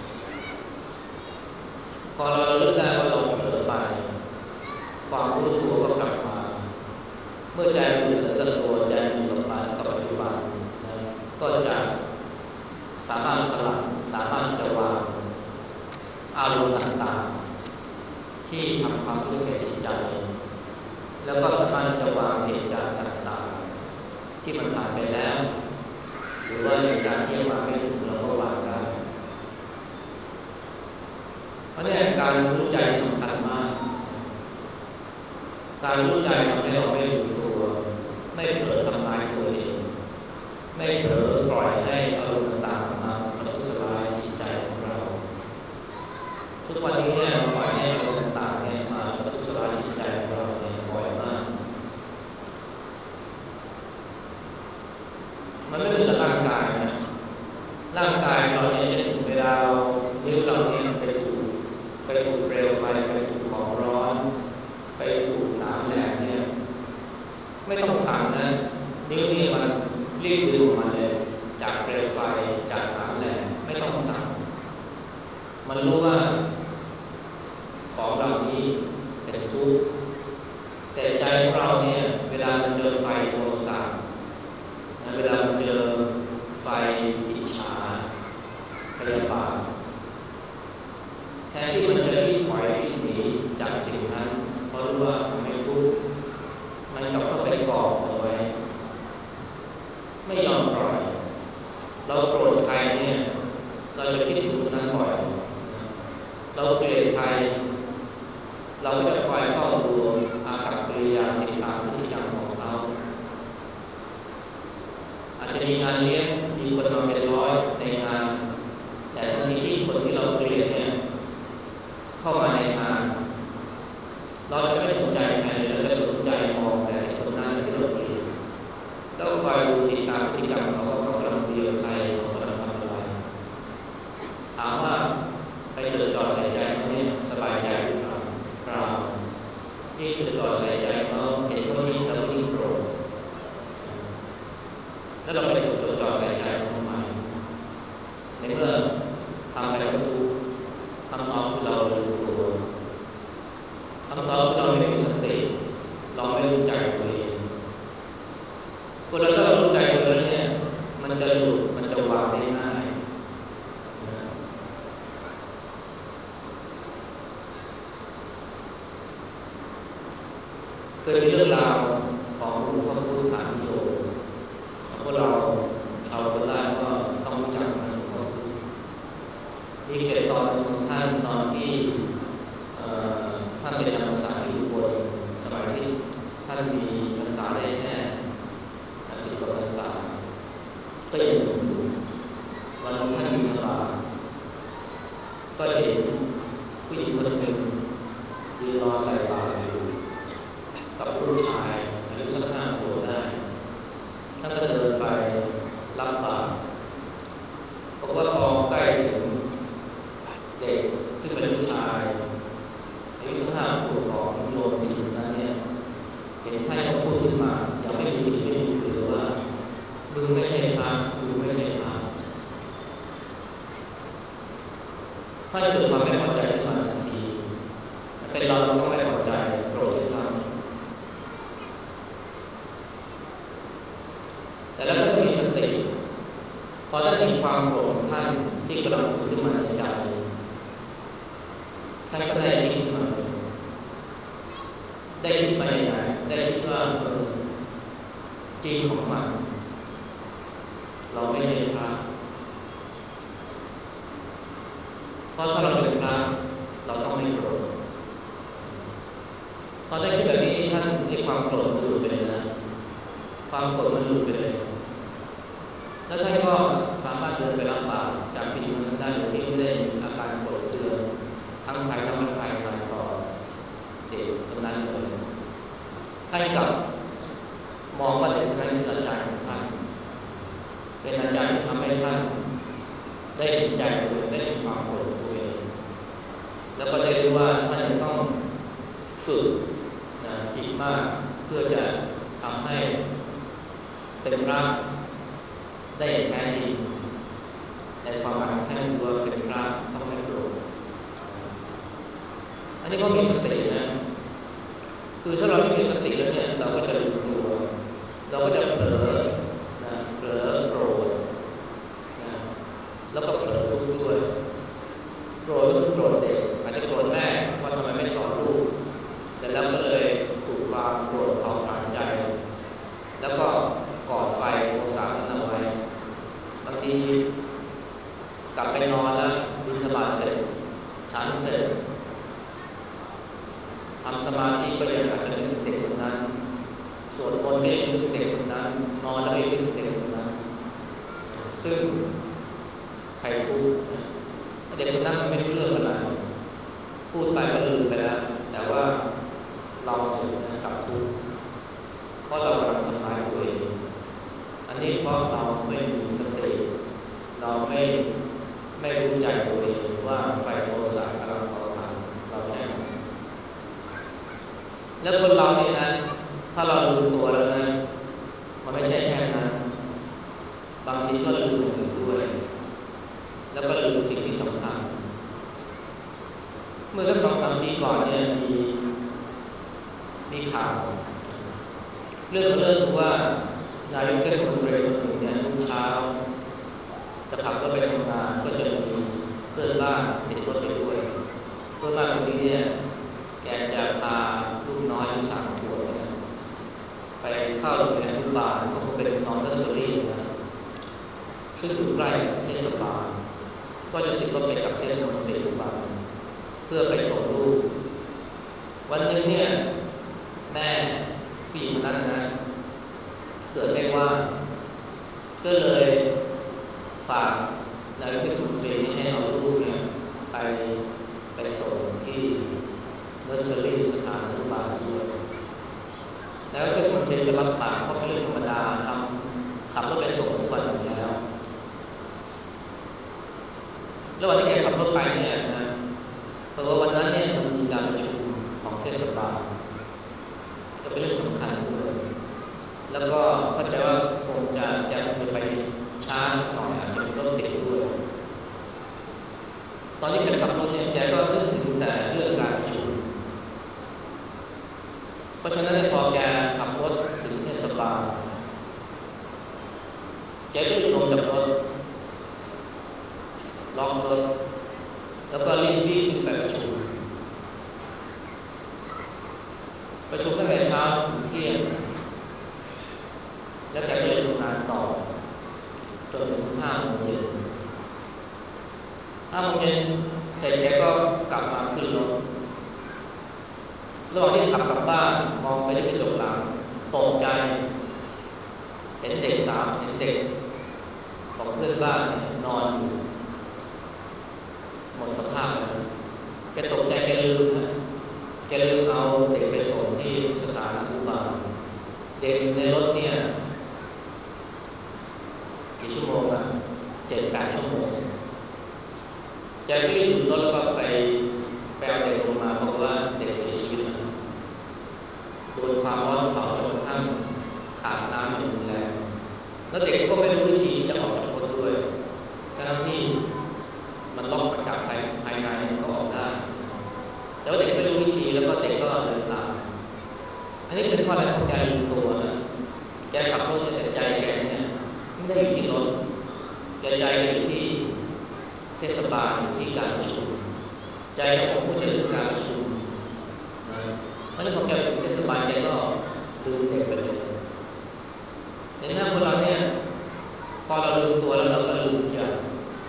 พอเราระลึกได้ว่าเราเผลอไปความรู้ตัวก็กลับมาเมื่อใจอยู่กับเนื้อกับตัวใจอยู่กับปัจจุบันนะก็จะสามารถสลัดสามารถจะวางอารมณ์ต่างๆที่ทำความทุกข์แก่จิตใจแล้วก็สามารถจะวางเหตุการณ์ต่างๆที่มันผ่านไปแล้วหรือว่าเหตุการณ์ที่ยังมาไม่ถึงเราก็วางได้เพราะเนี่ยการรู้ใจสำคัญมากการรู้ใจทำให้เราไม่รู้ตัวไม่เผลอทำลายตัวเองไม่เผลอปล่อยให้อารมณ์ต่างๆมาประทุษร้ายจิตใจของเราทุกวันนี้เนี่ยเราปล่อยให้อารมณ์ต่างๆเนี่ยมาประทุษร้ายจิตใจของเราเนี่ยบ่อยมากมันไม่เหมือนกับร่างกายนะร่างกายเราเนี่ยเช่นเวลาเรานิ้วเราเนี่ยไปถูกไปถูกเปลวไฟไปถูกของร้อนไปถูกน้ำแหลมเนี่ยไม่ต้องสั่งนะนิ้วนี่มันรีบดึงออกมาเลยจากเปลวไฟจากน้ำแหลมไม่ต้องสั่งมันรู้ว่าของเหล่านี้เป็นทุกข์แต่ใจของเราเนี่ยเวลามันเจอไฟโทสะนะเวลามันเจอไฟอิจฉาพยาบาทแทนที่มันจะรีบถอยหนีจากสิ่งนั้นเพราะรู้ว่ามันไม่ทุกข์มันกลับเข้าไปเกาะเอาไว้ไม่ยอมปล่อยเราโกรธใครเนี่ยเราจะคิดถึงคนนั้นบ่อยเราเกลียดใครเราก็จะคอยเฝ้าดูอากับกิริยาติดตามพฤติกรรมของเขาอาจจะมีงานเลี้ยงมีคนมาเป็นร้อยในงานแต่ทันทีที่คนที่เราเกลียดเนี่ยเข้ามาในงานเราจะไม่สนใจใครเลยเราจะสนใจมองแต่คนนั้นที่เราเกลียดแล้วคอยดูติดตามพฤติกรรมเขาว่าเขากำลังเกลียดใครเขากำลังทำอะไรถามว่าไปจดจ่อใส่ใจเขาเนี่ยสบายใจหรือเปล่าเปล่ายิ่งจดจ่อใส่ใจเขาเห็นเขายิ่งแล้วยิ่งโกรธแล้วเราไปจดจ่อใส่ใจเขาทำไมในเมื่อทำไปก็ทุกข์ทำเอาที่เรารู้ตัวทำเอาที่เราไม่มีสติเราไม่รู้ใจตัวเองคนเราถ้าเรารู้ใจตัวเองเนี่ยมันจะหลุดมันจะวางได้ง่ายเคยมีเรื่องราวของหลวงพ่อพุทธานิโยพวกเราชาวโคราชก็ต้องรู้จักนะหลวงพ่อพุทธมีเกิดตอนของท่านตอนที่ท่านไปจำพรรษาที่อุบลสมัยที่ท่านมีพรรษาได้แค่สิบกว่าพรรษาก็ยังหนุ่มอยู่วันนั้นท่านบิณฑบาตก็เห็นผู้หญิงคนหนึ่งยืนรอใส่บาตรอยู่กับผู้ชายอายุสักห้าขวบได้ท่านก็เดินไปรับบาตรบอกว่าพอใกล้ถึงเด็กซึ่งเป็นผู้ชายอายุสักห้าขวบของโยมผู้หญิงนั้นเนี่ยเห็นท่านก็พูดขึ้นมาอย่างไม่มีผิดไม่มีถูกเลยว่ามึงไม่ใช่พระมึงไม่ใช่พระท่านเกิดความไม่พอใจขึ้นมาทันทีเป็นเราเราต้องไม่พอใจโกรธที่ซ้ำแต่แล้วก็มีสติพอท่านมีความโกรธท่านที่กำลังผุดขึ้นมาในใจท่านก็ได้คิดขึ้นมาได้คิดไปไหนได้คิดว่าเออจริงของมันเราไม่ใช่พระเพราะถ้าเราเป็นพระเราต้องไม่โกรธพอได้คิดแบบนี้ท่านให้ความโกรธมันหลุดไปเลยนะความโกรธมันหลุดไปเลยแล้วท่านก็สามารถเดินไปรับบาตรจากผู้หญิงคนนั้นได้โดยที่ไม่ได้อาการโกรธเคืองทั้งภายนอกและภายในต่อเด็กคนนั้นเลยท่านกลับมองว่าเด็กคนนั้นคืออาจารย์ของท่านเป็นอาจารย์ที่ทำให้ท่านได้เห็นใจตัวเองได้เห็นความโกรธตัวเองแล้วก็ได้รู้ว่าท่านจะต้องฝึกนะอีกมากเพื่อจะทำให้เป็นพระได้แท้จริงในความหมายของท่านคือว่าเป็นพระต้องไม่โกรธอันนี้ก็มีสตินะคือถ้าเราไม่มีสติแล้วเนี่ยเราก็จะหลุดตัวเราก็จะเผลอนะเผลอโกรธนะแล้วก็เผลอทุกข์ด้วยโกรธก็คือโกรธเด็กอาจจะโกรธแม่ว่าทำไมไม่สอนลูกเสร็จแล้วก็เลยถูกความโกรธเผาผลาญใจแล้วก็ก่อไฟโทสะนั้นเอาไว้บางทีกลับไปนอนแล้วบิณฑบาตเสร็จฉันเสร็จกถึงเด็กคนนั้นนอนแล้วก็นึกถึงเด็กคนนั้นซึ่งใครทุกข์เด็กคนนั้นมันไม่รู้เรื่องอะไรพูดไปก็ลืมไปแล้วแต่ว่าเราสึกนะกับทุกข์เพราะเรากำลังทำร้ายตัวเองอันนี้เพราะเราไม่มีสติเราไม่ไม่รู้ใจตัวเองว่าไฟโทสะกำลังเผาผลาญเราแค่ไหนแล้วคนเราเนี่ยนะถ้าเรารู้ตัวแล้วนะมันไม่ใช่แค่นั้นบางทีก็ลืมคนอื่นด้วยแล้วก็ลืมสิ่งที่สำคัญเมื่อสักสองสามปีก่อนเนี่ยมีมีข่าวเรื่องของเรื่องคือว่านายกเทศมนตรีคนหนึ่งเนี่ยทุกเช้าจะขับรถไปทำงานก็จะมีเพื่อนบ้านติดรถไปด้วยเพื่อนบ้านคนนี้เนี่ยแกจะพาลูกน้อยอายุสามขวบเนี่ยไปเข้าโรงเรียนอนุบาลก็คงเป็นนอนเนอร์เซอรี่นะซึ่งอยู่ใกล้กับเทศบาลก็จะติดรถไปกับเทศมนตรีทุกวันเพื่อไปส่งลูกวันหนึ่งเนี่ยแม่ผู้หญิงคนนั้นนะเกิดไม่ว่าก็เลยฝากนายกเทศมนตรีให้เอาลูกเนี่ยไปไปส่งที่เนอร์เซอรี่สถานอนุบาลด้วยแล้วเทศมนตรีก็รับปากเพราะเป็นเรื่องธรรมดาทำขับรถไปส่งทุกวันอยู่แล้วแล้ววันที่แกขับรถไปเนี่ยนะเพราะว่าวันนั้นเนี่ยมันมีการประชุมของเทศบาลก็เป็นเรื่องสำคัญด้วยแล้วก็เข้าใจว่าคงจะจะไปช้าสักหน่อยอาจจะรถติดด้วยตอนที่แกขับรถเนี่ยแกก็นึกถึงแต่เรื่องการประชุมเพราะฉะนั้นพอแกขับรถถึงเทศบาลแกก็รีบลงจากรถล็อกรถแล้วก็รีบวิ่งขึ้นไปประชุมประชุมตั้งแต่เช้าถึงเที่ยงแล้วแกก็เลยทำงานต่อจนถึงห้าโมงเย็นห้าโมงเย็นเสร็จแกก็กลับมาขึ้นรถระหว่างที่ขับกลับบ้านมองไปที่กระจกหลังตกใจเห็นเด็กสามเห็นเด็กของเพื่อนบ้านนอนอยู่หมดสภาพเลยแกตกใจแกลืมนะแกลืมเอาเด็กไปส่งที่สถานอนุบาลเด็กในรถเนี่ยกี่ชั่วโมงอะเจ็ดแปดชั่วโมงแกก็รีบหยุดรถแล้วก็ไปไปเอาเด็กลงมาบอกว่าเด็กเสียชีวิตแล้วโดนความร้อนเผาจนกระทั่งขาดน้ำอย่างรุนแรงแล้วเด็กก็ไม่รู้วิธีจะออกจากรถด้วยทั้งที่มันล็อกมาจากภายภายในก็ออกได้แต่ว่าเด็กไม่รู้วิธีแล้วก็เด็กก็เดินตามอันนี้เป็นเพราะอะไรเพราะแกลืมตัวนะแกขับรถแต่ใจแกเนี่ยไม่ได้อยู่ที่รถแกใจอยู่ที่เทศบาลที่การประชุมใจของผมพูดถึงการประชุมนะเพราะฉะนั้นพอแกถึงเทศบาลแกก็ลืมเด็กไปเลยเห็นไหมคนเราเนี่ยพอเราลืมตัวแล้วเราก็ลืมทุกอย่าง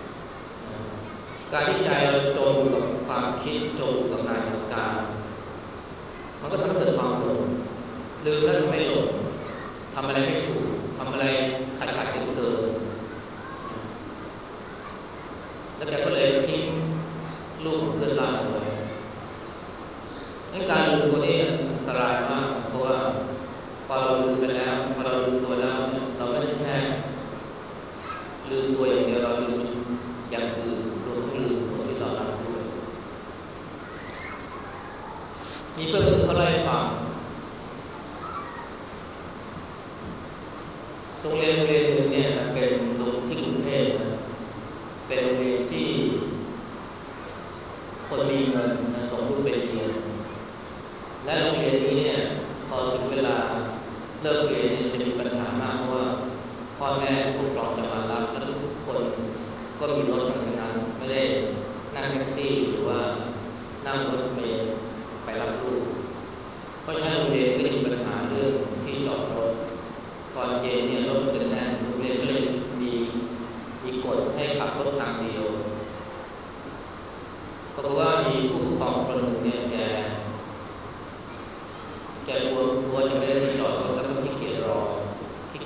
การที่ใจเราจมอยู่กับความคิดจมอยู่กับงานกับการมันก็ทำให้เกิดความหลงลืมแล้วทำไมหลงทำอะไรไม่ถูกทำอะไรขัดขัดเกินๆแล้วแกก็เลยทิ้งลูกของเพื่อนบ้านเอาไว้งั้นการลืมตัวนี้อันตรายมากเพราะว่าพอเราลืมไปแล้วพอเราลืมตัวแล้วเราไม่ได้แค่ลืมตัวอย่างเดียวเราลืมอย่างอื่นรวมทั้งลืมคนที่เรารักด้วยมีเพื่อนคนเขาเล่าให้ฟังโรงเรียนโรงเรียนหนึ่งเนี่ยเป็นโรงที่กรุงเทพนะเป็นโรงเรียนที่คนมีเงินนะส่งลูกไปเรียนและโรงเรียนนี้เนี่ยพอถึงเวลาเลิกเรียนเนี่ยจะมีปัญหามากเพราะว่าพ่อแม่ผู้ปกครองจะมารับและทุกคนก็มีรถกันทั้งนั้นไม่ได้นั่งแท็กซี่หรือว่านั่งรถเมล์ไปรับลูกเพราะฉะนั้นโรงเรียนก็จะมีปัญหาเรื่องที่จอดรถตอนเย็นเนี่ยรถมันจะแน่นโรงเรียนก็เลยมีมีกฎให้ขับรถทางเดียวปรากฏว่ามีผู้ปกครองคนหนึ่งเนี่ยแกแกกลัวกลัวจะไม่ได้ที่จอดรถแล้วก็ขี้เกียจรอ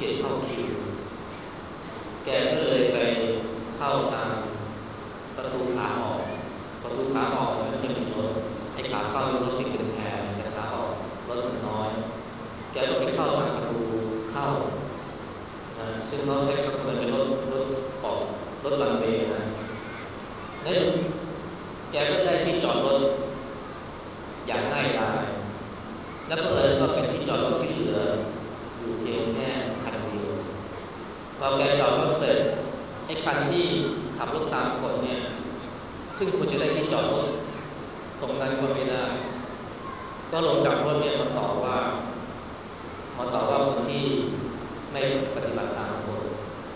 กียจเข้าคิวแกก็เลยไปเข้าทางประตูขาออกประตูขาออกมันไม่เคยมีรถไอ้ขาเข้ารถติดเป็นแพรแต่ขาออกรถมันน้อยแกก็ไปเข้าทางประตูเข้านะซึ่งเขาใช้ก็เหมือนเป็นรถรถออกรถรันเวย์นะในสุดแกก็ได้ที่จอดรถอย่างง่ายดายแล้วก็เลยก็เป็นที่จอดรถที่เหลืออยู่เพียงแค่คันเดียวพอแกจอดรถเสร็จไอ้คันที่ขับรถตามกฎเนี่ยซึ่งควรจะได้ที่จอดรถตรงนั้นก็ไม่ได้ก็ลงจากรถเนี่ยมาต่อว่ามาต่อว่าคนที่ไม่ปฏิบัติตามกฎ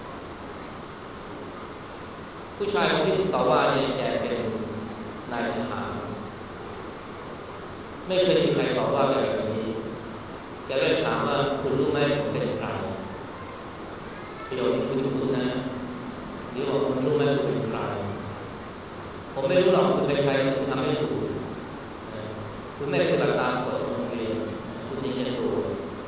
ผู้ชายคนที่ถูกต่อว่าเนี่ยแกเป็นนายทหารไม่เคยมีใครต่อว่าแกแบบนี้แกเลยถามว่าคุณรู้ไหมผมเป็นใครประโยคนี้คุณคุณนะหรือบอกคุณรู้ไหมคุณเป็นใครผมไม่รู้หรอกคุณเป็นใครคุณทำไม่ถูกคุณไม่ปฏิบัติตามกฎของโรงเรียนคุณยังจะตัว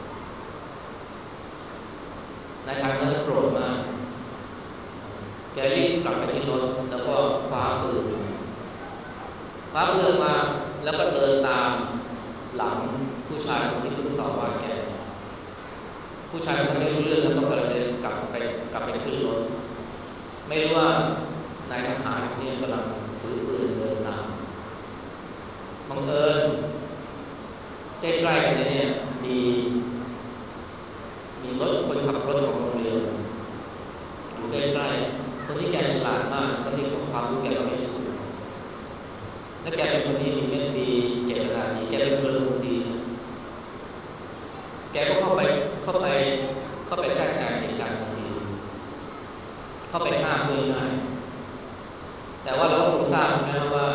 นายทหารนั้นโกรธมากแกรีบกลับไปที่รถแล้วก็คว้าปืนคว้าปืนมาแล้วก็เดินตามหลังผู้ชายที่เพิ่งต่อว่าแกผู้ชายคนนั้นไม่รู้เรื่องแล้วก็เลยกลับไปกลับไปขึ้นรถไม่รู้ว่านายทหารเนี่ยกำลังถือปืนเดินตามบังเอิญใกล้ๆกันเนี่ยมีมีรถคนขับรถของโรงเรียนอยู่ใกล้ๆคนที่แกฉลาดมากคนที่ความรู้แกก็ไม่สูงและแกเป็นคนที่มีเมตตาเจตนาดีแกเป็นพลเมืองดีแกก็เข้าไปเข้าไปเข้าไปแทรกแซงเหตุการณ์ทันทีเข้าไปห้ามด้วยง่ายแต่ว่าเราก็คงทราบใช่ไหมว่า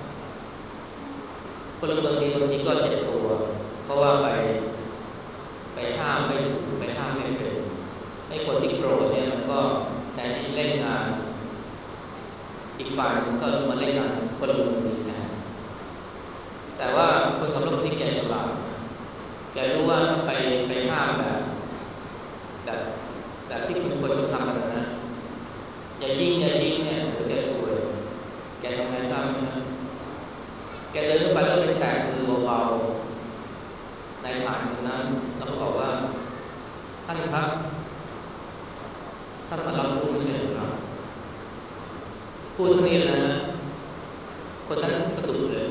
พลเมืองดีบางทีก็เจ็บตัวเพราะว่าไปไปห้ามไม่ถูกไปห้ามไม่เป็นไอ้คนที่โกรธเนี่ยมันก็แทนที่เล่นงานอีกฝ่ายนึงก็มาเล่นงานพลเมืองดีแทนแต่ว่าคนขับรถคนนี้แกฉลาดแกรู้ว่าถ้าไปไปห้ามแบบแบบแบบที่คนคนเขาทำกันนะอย่ายิงอย่ายิงเนี่ยเดี๋ยวแกซวยแกทำไงทราบไหมครับแกเดินเข้าไปแล้วไปแตะมือเบาๆในฐานคนนั้นแล้วก็บอกว่าท่านครับท่านมารับรู้ไม่ใช่หรือครับพูดเท่านี้นะฮะคนนั้นสะดุดเลย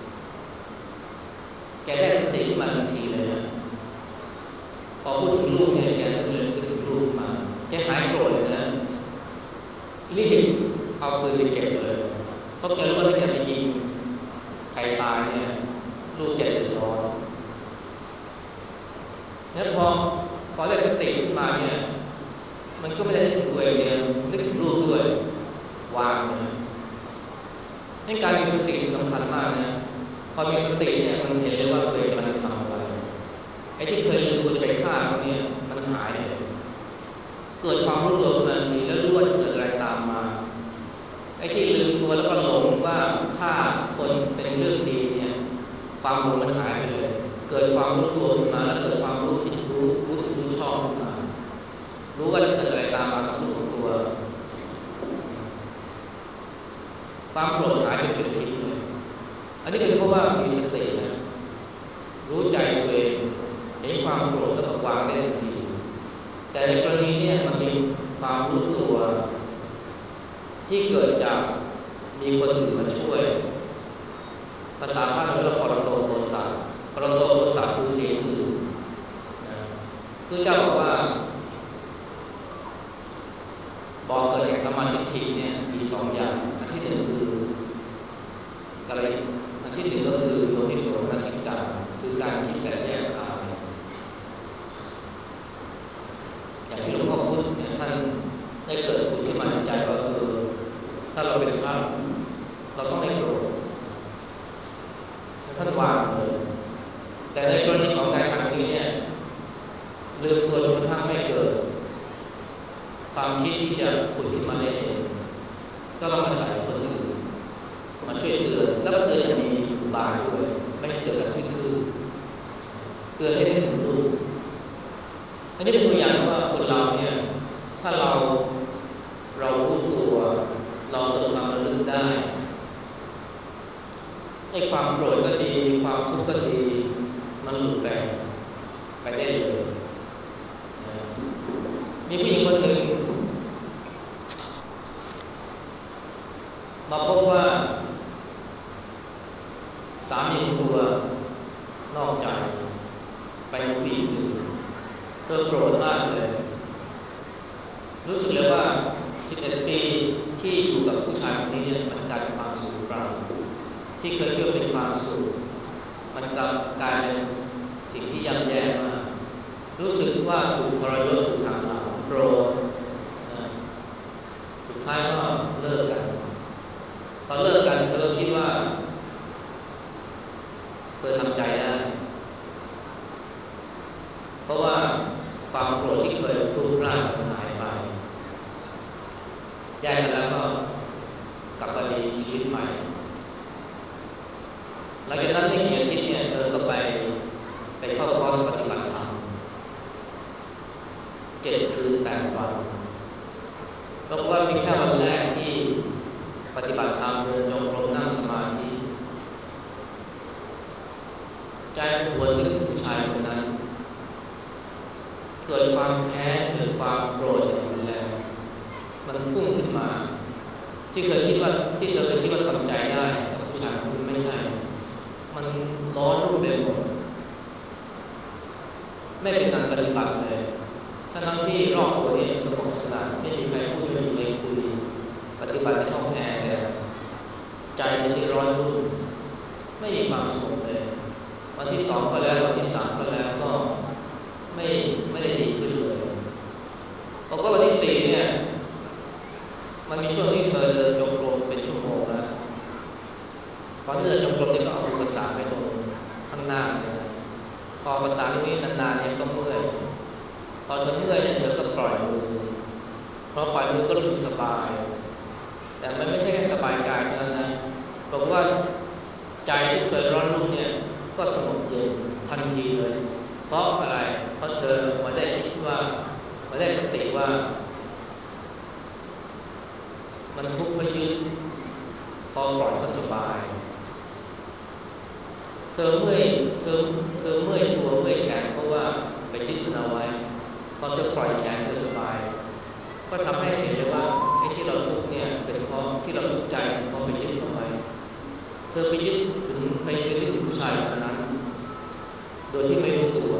แกได้สติขึ้นมาทันทีเลยฮะพอพูดถึงลูกเนี่ยแกก็เลยนึกถึงลูกมาแกหายโกรธเลยนะรีบเอาปืนไปเก็บเลยเพราะแกรู้ว่าถ้าแกไปยิงใครตายเนี่ยลูกแกเดือดร้อนแล้วพอพอได้สติขึ้นมาเนี่ยมันก็ไม่ได้ถึงตัวเองเนี่ยนึกถึงลูกด้วยวางนะให้การมีสติสำคัญมากนะพอมีสติเนี่ยมันเห็นเลยว่าตัวเองกำลังจะทำอะไรไอ้ที่เคยลืมตัวจะไปฆ่าเขาเนี่ยมันหายเลยเกิดความรู้ตัวขึ้นมาทีแล้วรู้ว่าจะเกิดอะไรตามมาไอ้ที่ลืมตัวแล้วก็หลงว่าฆ่าคนเป็นเรื่องดีเนี่ยความหลงมันหายไปเลยเกิดความรู้ตัวขึ้นมาแล้วเกิดความรู้ที่รู้รู้ถูกรู้ชอบขึ้นมารู้ว่าจะเกิดอะไรตามมากับลูกของตัวความโกรธหายไปเป็นทิ้งเลยอันนี้เป็นเพราะว่ามีสตินะรู้ใจตัวเองเห็นความโกรธแล้วก็วางได้ทันทีแต่ในกรณีนี้มันมีความรู้ตัวที่เกิดจากมีคนอื่นมาช่วยภาษาพระเราเรียกว่าปรโตโทสะปรโตโทสะคือเสียงอื่นนะคือเจ้าบอกว่าบอกเกิดแห่งสมาธิทิฏฐิเนี่ยมีสองอย่างอันที่หนึ่งคืออะไรอันที่หนึ่งก็คือโยนิโสมนสิการคือการคิดแบบแยกคายอย่างที่หลวงพ่อพุธเนี่ยท่านได้เกิดผุดขึ้นมาในใจว่าเออถ้าเราเป็นพระเราต้องไม่โกรธท่านวางเลยแต่ในกรณีของนายทหารนี้เนี่ยลืมตัวจนกระทั่งไม่เกิดความคิดที่จะผุดขึ้นมาได้เองก็ต้องอาศัยคนอื่นมาช่วยเตือนแล้วก็เตือนอย่างมีอุบายด้วยไม่เตือนแบบทื่อๆเตือนให้นึกถึงลูกในนนี้เป็นตัวอย่างว่าคนเราเนี่ยถ้าเราเรารู้ตัวเราเกิดความระลึกได้ไอ้ความโกรธก็ดีความทุกข์ก็ดีมันหลุดไปไปได้เลยมีผู้หญิงคนหนึ่งมาพบว่าสามีของตัวนอกใจไปมีผู้หญิงอื่นเธอโกรธมากเลยรู้สึกเลยว่าสิบเอ็ดปีที่อยู่กับผู้ชายคนนี้เนี่ยมันกลายเป็นความสุขเปล่าที่เคยคิดว่าเป็นความสุขมันกลับกลายเป็นสิ่งที่ย่ำแย่มากรู้สึกว่าถูกทรยศถูกหักหลังโกรธสุดท้ายก็เลิกกันพอเลิกกันเธอคิดว่าเธอทำใจได้เพราะว่าความโกรธที่เคยพลุ่งพล่านมันหายไปแยกกันแล้วก็กลับมามีชีวิตใหม่หลังจากนั้นไม่กี่อาทิตย์เนี่ยเธอก็ไปไปเข้าคอร์สปฏิบัติธรรมเจ็ดคืนแปดวันเพราะว่าเป็นแค่วันแรกที่ปฏิบัติธรรมเดินจงกรมนั่งสมาธิใจหวนนึกถึงผู้ชายคนนั้นเกิดความแค้นเกิดความโกรธอย่างรุนแรงมันพุ่งขึ้นมาที่เคยคิดว่าที่เธอเคยคิดว่าทำใจได้แต่ผู้ชายคนนั้นไม่ใช่มันร้อนรุ่มไปหมดไม่เป็นการปฏิบัติเลยทั้งที่รอบตัวนี้สงบสงัดไม่มีใครพูดไม่มีใครคุยปฏิบัติในห้องแอร์แต่ใจที่ร้อนรุ่มไม่มีความสงบเลยวันที่สองก็แล้ววันที่สามก็แล้วก็ไม่ไม่ได้ดีขึ้นเลยบอกว่าวันที่สี่เนี่ยมันมีช่วงที่เธอเดินจงกรมเป็นชั่วโมงแล้วตอนที่เดินจงกรมนี่ก็เอามือประสานไปตรงข้างหน้าเลยพอประสานตรงนี้นานๆเนี่ยก็เมื่อยพอเธอเมื่อยเนี่ยเธอก็ปล่อยมือพอปล่อยมือก็รู้สึกสบายแต่มันไม่ใช่แค่สบายกายเท่านั้นนะบอกว่าใจที่เคยร้อนรุ่มเนี่ยก็สงบเย็นทันทีเลยเพราะอะไรเพราะเธอมาได้คิดว่ามาได้สติว่ามันทุกข์เพราะยึดพอปล่อยก็สบายเธอเมื่อยเธอเธอเมื่อยตัวเมื่อยแขนเพราะว่าไปยึดมันเอาไว้พอเธอปล่อยแขนเธอสบายก็ทำให้เห็นเลยว่าไอ้ที่เราทุกข์เนี่ยเป็นเพราะที่เราทุกข์ใจเพราะไปยึดเอาไว้เธอไปยึดถึงไปยึดถึงผู้ชายคนนั้นโดยที่ไม่รู้ตัว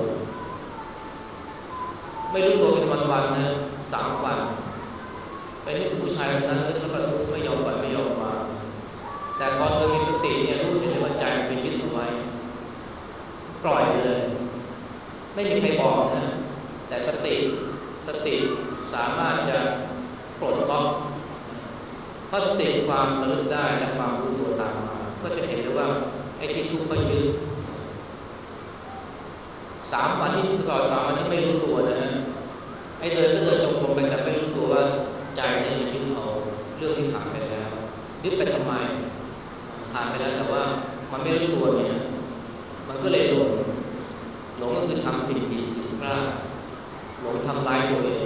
ไม่รู้ตัวเป็นวันๆนะสามวันไปนึกถึงผู้ชายคนนั้นนึกแล้วก็ทุกข์ไม่ยอมปล่อยไม่ยอมวางแต่พอเธอมีสติเนี่ยรู้เห็นว่าใจมันไปยึดเอาไว้ปล่อยเลยไม่มีใครบอกนะแต่สติสติสามารถจะปลดล็อกเพราะสติความระลึกได้และความรู้ตัวตามมาก็จะเห็นเลยว่าไอ้ที่ทุกข์ก็ยึดสามวันที่ตลอดสามวันที่ไม่รู้ตัวนะฮะไอ้เดินก็เดินจงกรมไปแต่ไม่รู้ตัวว่าใจเนี่ยมันยึดเอาเรื่องที่ผ่านไปแล้วยึดไปทำไมผ่านไปแล้วแต่ว่ามันไม่รู้ตัวเนี่ยมันก็เลยหลงหลงก็คือทำสิ่งผิดสิ่งพลาดหลงทำร้ายตัวเอง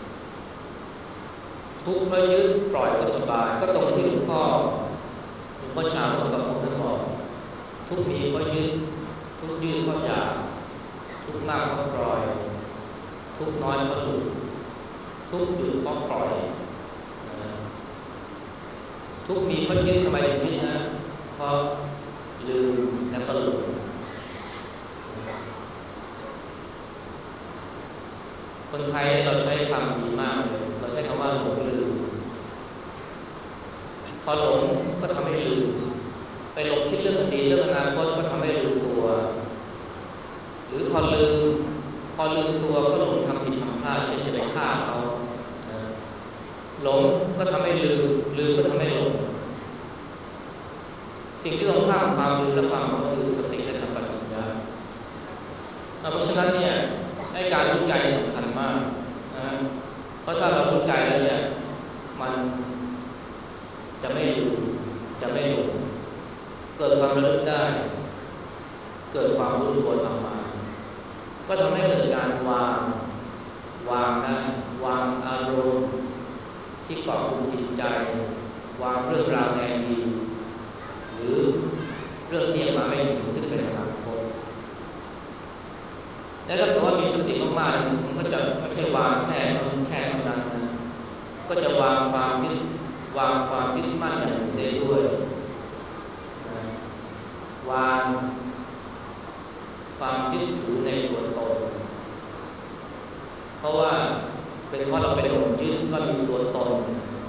ทุกข์เพราะยึดปล่อยก็สบายก็ตรงที่หลวงพ่อหลวงพ่อชาหลวงพ่อท่านบอกทุกข์มีเพราะยึดทุกข์ยืดเพราะอยากทุกข์มากเพราะปล่อยทุกข์น้อยเพราะหลุดทุกข์หยุดเพราะปล่อยทุกข์มีเพราะยึดทำไมถึงยึดนะเพราะลืมและก็หลงคนไทยเราใช้คำดีมากเลยเราใช้คำว่าหลงลืมพอหลงก็ทำให้ลืมไปหลงคิดเรื่องอดีตเรื่องอนาคตก็ทำให้ลืมตัวหรือพอลืมพอลืมตัวก็หลงทำผิดทำพลาดเช่นจะไปฆ่าเขาหลงก็ทำให้ลืมลืมก็ทำให้หลงสิ่งที่ต้องข้ามความลืมและความหลงคือสติและสัมปชัญญะเพราะฉะนั้นเนี่ยในการรู้ใจสำคัญมากนะเพราะถ้าเรารู้ใจแล้วเนี่ยมันจะไม่ลืมจะไม่หลงเกิดความระลึกได้เกิดความรู้ตัวทำมาก็ทำให้เกิดการวางวางได้วางอารมณ์ที่เกาะกลุ่มจิตใจวางเรื่องราวในอดีตหรือเรื่องที่ยังมาไม่ถึงซึ่งเป็นอนาคตและถ้าเกิดว่ามีสติมากๆมันก็จะไม่ใช่วางแค่แค่เท่านั้นนะก็จะวางความยึดวางความยึดมั่นอย่างอื่นได้ด้วยนะวางความยึดถือในตัวตนเพราะว่าเป็นเพราะเราไปหลงยึดว่ามีตัวตน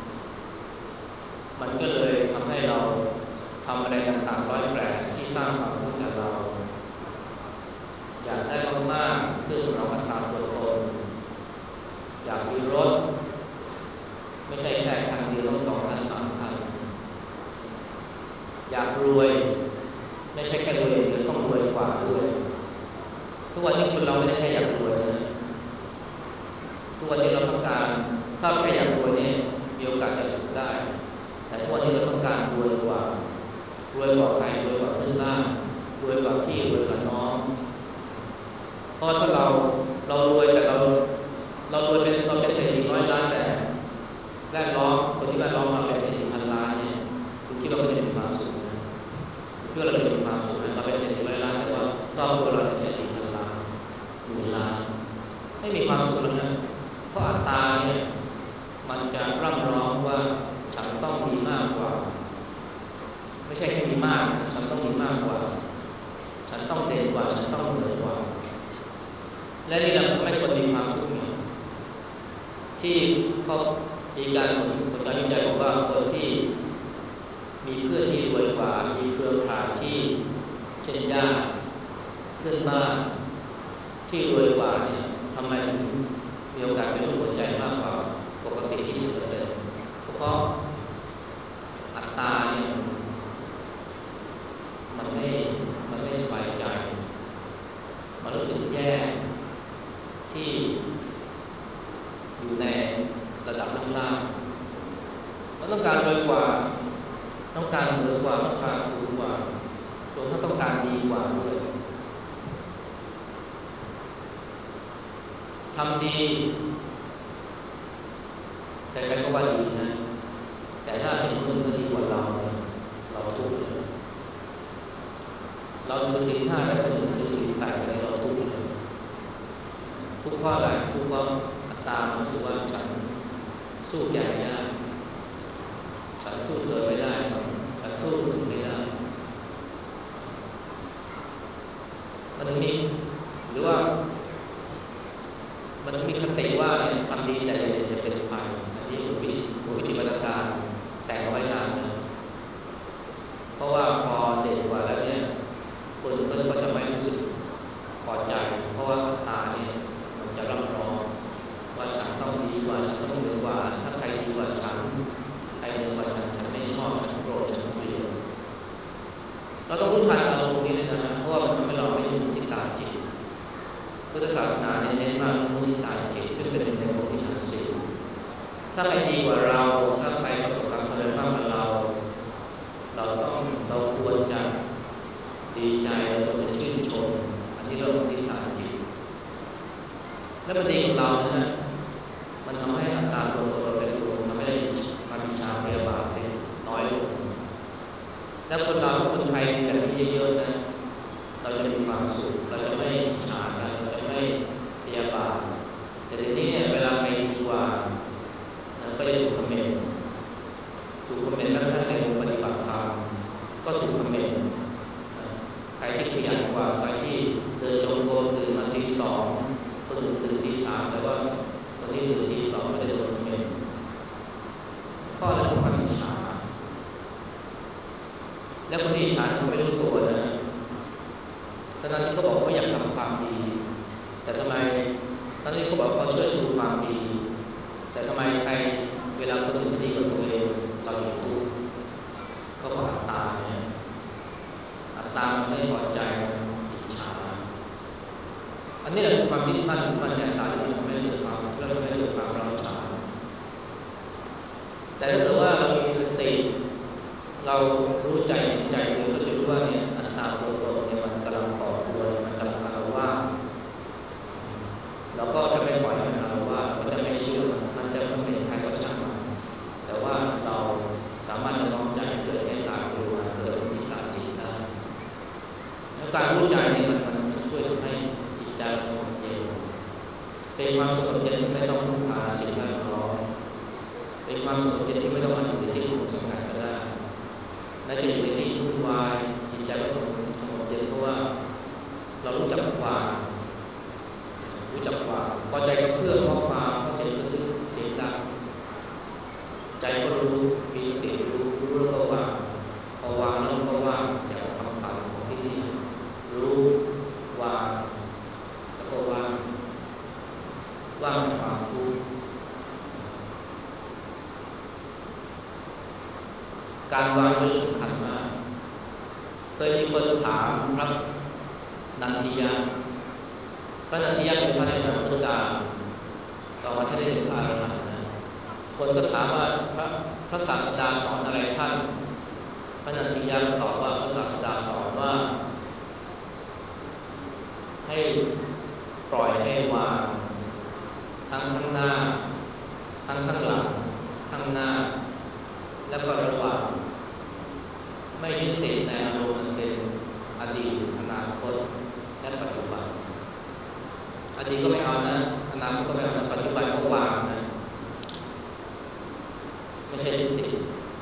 มันก็เลยทำให้เราทำอะไรต่างๆร้อยแปดที่สร้างความทุกข์แก่เราอยากได้มากๆเพื่อสนองอัตตาตัวตนอยากมีรถไม่ใช่แค่คันเดียวต้องสองคันสามคันอยากรวยไม่ใช่แค่รวยอย่างเดียวต้องรวยกว่าด้วยทุกวันนี้คนเราไม่ได้แค่อยากรวยนะทุกวันนี้เราต้องการถ้าแค่อยากรวยเนี่ยมีโอกาสจะสุขได้แต่ทุกวันนี้เราต้องการรวยกว่ารวยกว่าใครรวยกว่าเพื่อนบ้านรวยกว่าพี่รวยกว่าน้องเพราะถ้าเราเรารวยแต่เราเรารวยเป็นเราเป็นเศรษฐีร้อยล้านแต่แวดล้อมคนที่แวดล้อมเราเป็นเศรษฐีพันล้านเนี่ยคุณคิดว่าเขาจะมีความสุขไหมคุณคิดว่าเราจะมีความสุขไหมเราเป็นเศรษฐีร้อยล้านแต่ว่าครอบครัวเราเป็นเศรษฐีพันล้านหมื่นล้านไม่มีความสุขแล้วนะเพราะอัตตาเนี่ยมันจะร่ำร้องว่าฉันต้องมีมากกว่าไม่ใช่แค่มีมากฉันต้องมีมากกว่าฉันต้องเด่นกว่าฉันต้องเหนือกว่าและนี่เราทำให้คนมีความทุกข์ที่เขามีการผลผลการวิจัยบอกว่าคนที่มีเพื่อนที่รวยกว่ามีเครือข่ายที่เช่นญาติเพื่อนบ้านที่รวยกว่าเนี่ยทำไมถึงมีโอกาสเป็นโรคหัวใจมากกว่าปกติ ยี่สิบเปอร์เซ็นต์ เพราะอัตตาเนี่ยมันไม่มันไม่สบายใจมันรู้สึกแย่ที่อยู่ในระดับล่างๆมันต้องการรวยกว่าต้องการเหนือกว่าต้องการสูงกว่ารวมทั้งต้องการดีกว่าด้วยทำดีใครๆก็ว่าดีนะแต่ถ้าเป็นคนอื่นก็ดีกว่าเราเราทุกข์เลยเราถือศีลห้าแต่คนอื่นถือศีลแปดอะไรเราทุกข์เลยทุกข์เพราะอะไรทุกข์เพราะอัตตามันรู้สึกว่าฉันสู้แกไม่ได้ฉันสู้เธอไม่ได้ฉันสู้คนอื่นไม่ได้มันถึงมีหรือว่ามันมีคติว่าเนี่ยทำดีแต่อย่าเด่นจะเป็นภัยอันนี้หัววิหัววิธีการการแต่งเอาไว้นานนะเพราะว่าพอเด่นกว่าแล้วเนี่ยคนก็ก็จะไม่รู้สึกพอใจเพราะว่าอัตตาเนี่ยมันจะรับรองว่าฉันต้องดีกว่าฉันต้องเหนือกว่าถ้าใครดีกว่าฉันใครเหนือกว่าฉันฉันไม่ชอบฉันโกรธฉันเกลียดเราต้องรู้ทันอารมณ์นี้เลยนะเพราะว่ามันทำให้เราไม่มีมุทิตาจิตพุทธศาสนาเน้นมากมุทิตาจิตซึ่งเป็นหนึ่งในพรหมวิหารสี่ถ้าใครดีกว่าเราถ้าใครประสบความสำเร็จมากกว่าเราเราต้องเราควรจะดีใจเราควรจะชื่นชมอันนี้เรามุทิตาจิตและมันดีของเรานะมันทำให้อัตตาตัวตนเราเป็นตัวทำให้ความอิจฉาพยาบาทเป็นน้อยลงและคนเราคนไทยแบบนี้เยอะๆนะเราจะมีความสุขเราจะไม่อิจฉากันเราจะไม่พยาบาทแต่ทีนี้เนี่ยเวลาใครดีกว่านะก็จะถูกคอมเมนต์ถูกคอมเมนต์แม้กระทั่งในวงปฏิบัติธรรมก็ถูกคอมเมนต์ใครที่ขยันกว่าใครที่เดินจงกรมตื่นมาตีสองคนอื่นตื่นตีสามแต่ว่าคนนี้ตื่นตีสองก็จะโดนคอมเมนต์เพราะอะไรเพราะความอิจฉาแล้วคนที่อิจฉาเขาไม่รู้ตัวนะตอนนั้นที่เขาบอกว่าอยากทำความดีแต่ทำไมตอนนี้เขาบอกเขาเชื่อชูความดีแต่ทำไมใครเวลาคนอื่นดีกว่าตัวเองเราอยู่ทุกข์เขาบอกอัตตาเนี่ยอัตตามันไม่พอใจมันอิจฉาอันนี้แหละคือความยึดมั่นถือมั่นในอัตตาที่ทำให้เกิดความแล้วทำให้เกิดความร้าวฉานแต่ถ้าเกิดว่าเรามีสติเรารู้ใจเห็นใจเราก็จะรู้ว่าเนี่ยอัตตาตัวตนเนี่ยมันกำลังก่อกวนมันกำลังอาละวาดเราก็จะไม่ปล่อยให้มันอาละวความทุกข์การวางเป็นสำคัญมากเคยมีคนถามพระนันทิยะพระนันทิยะเป็นพระในสมัยพุทธกาลต่อมาท่านได้เป็นพระอรหันต์นะคนก็ถามว่าพระพระศาสดาสอนอะไรท่านพระนันทิยะตอบว่าพระศาสดาสอนว่าให้ปล่อยให้วางทั้งข้างหน้าทั้งข้างหลังข้างหน้าแล้วก็ระหว่างไม่ยึดติดในอารมณ์อันเป็นอดีตอนาคตและปัจจุบันอดีตก็ไม่เอานะอนาคตก็ไม่เอานะปัจจุบันก็วางนะไม่ใช่ยึดติด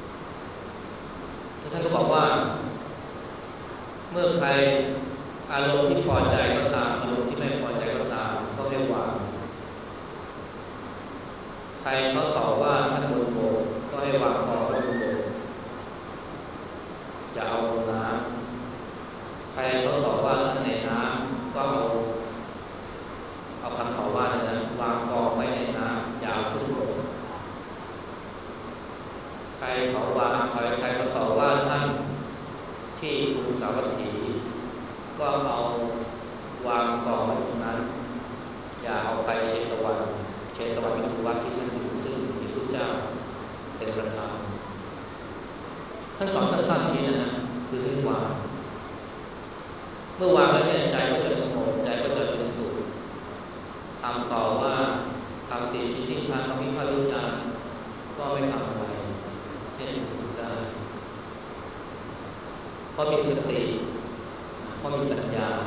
ท่านก็บอกว่าเมื่อใครอารมณ์ที่พอใจก็ตามอารมณ์ที่ไม่พอใจก็ตามก็ให้วางใครเขาตอบว่าท่านบนโบกก็ให้วางกองไว้บนโบกจะเอาลงน้ำใครเขาตอบว่าท่านในน้ำก็เอาเอาคำตอบว่าในนั้นวางกองไว้ในน้ำอย่าเอาขึ้นบกใครเขาวางใครใครเขาตอบว่าท่านที่กรุงสาวัตถีก็เอาวางกองไว้ตรงนั้นอย่าเอาไปเชตวันเชตวันเป็นวัดที่ท่านอยู่ซึ่งมีพระเจ้าเป็นประธานท่านสอนสั้นๆนี้นะฮะคือให้วางเมื่อวางแล้วเนี่ยใจก็จะสงบใจก็จะเป็นสุขทำต่อว่าทำติชินนิพพานมีพระวิจารณ์ก็ไม่ทำอะไรให้ถูกได้เพราะมีสติเพราะมีปัญญา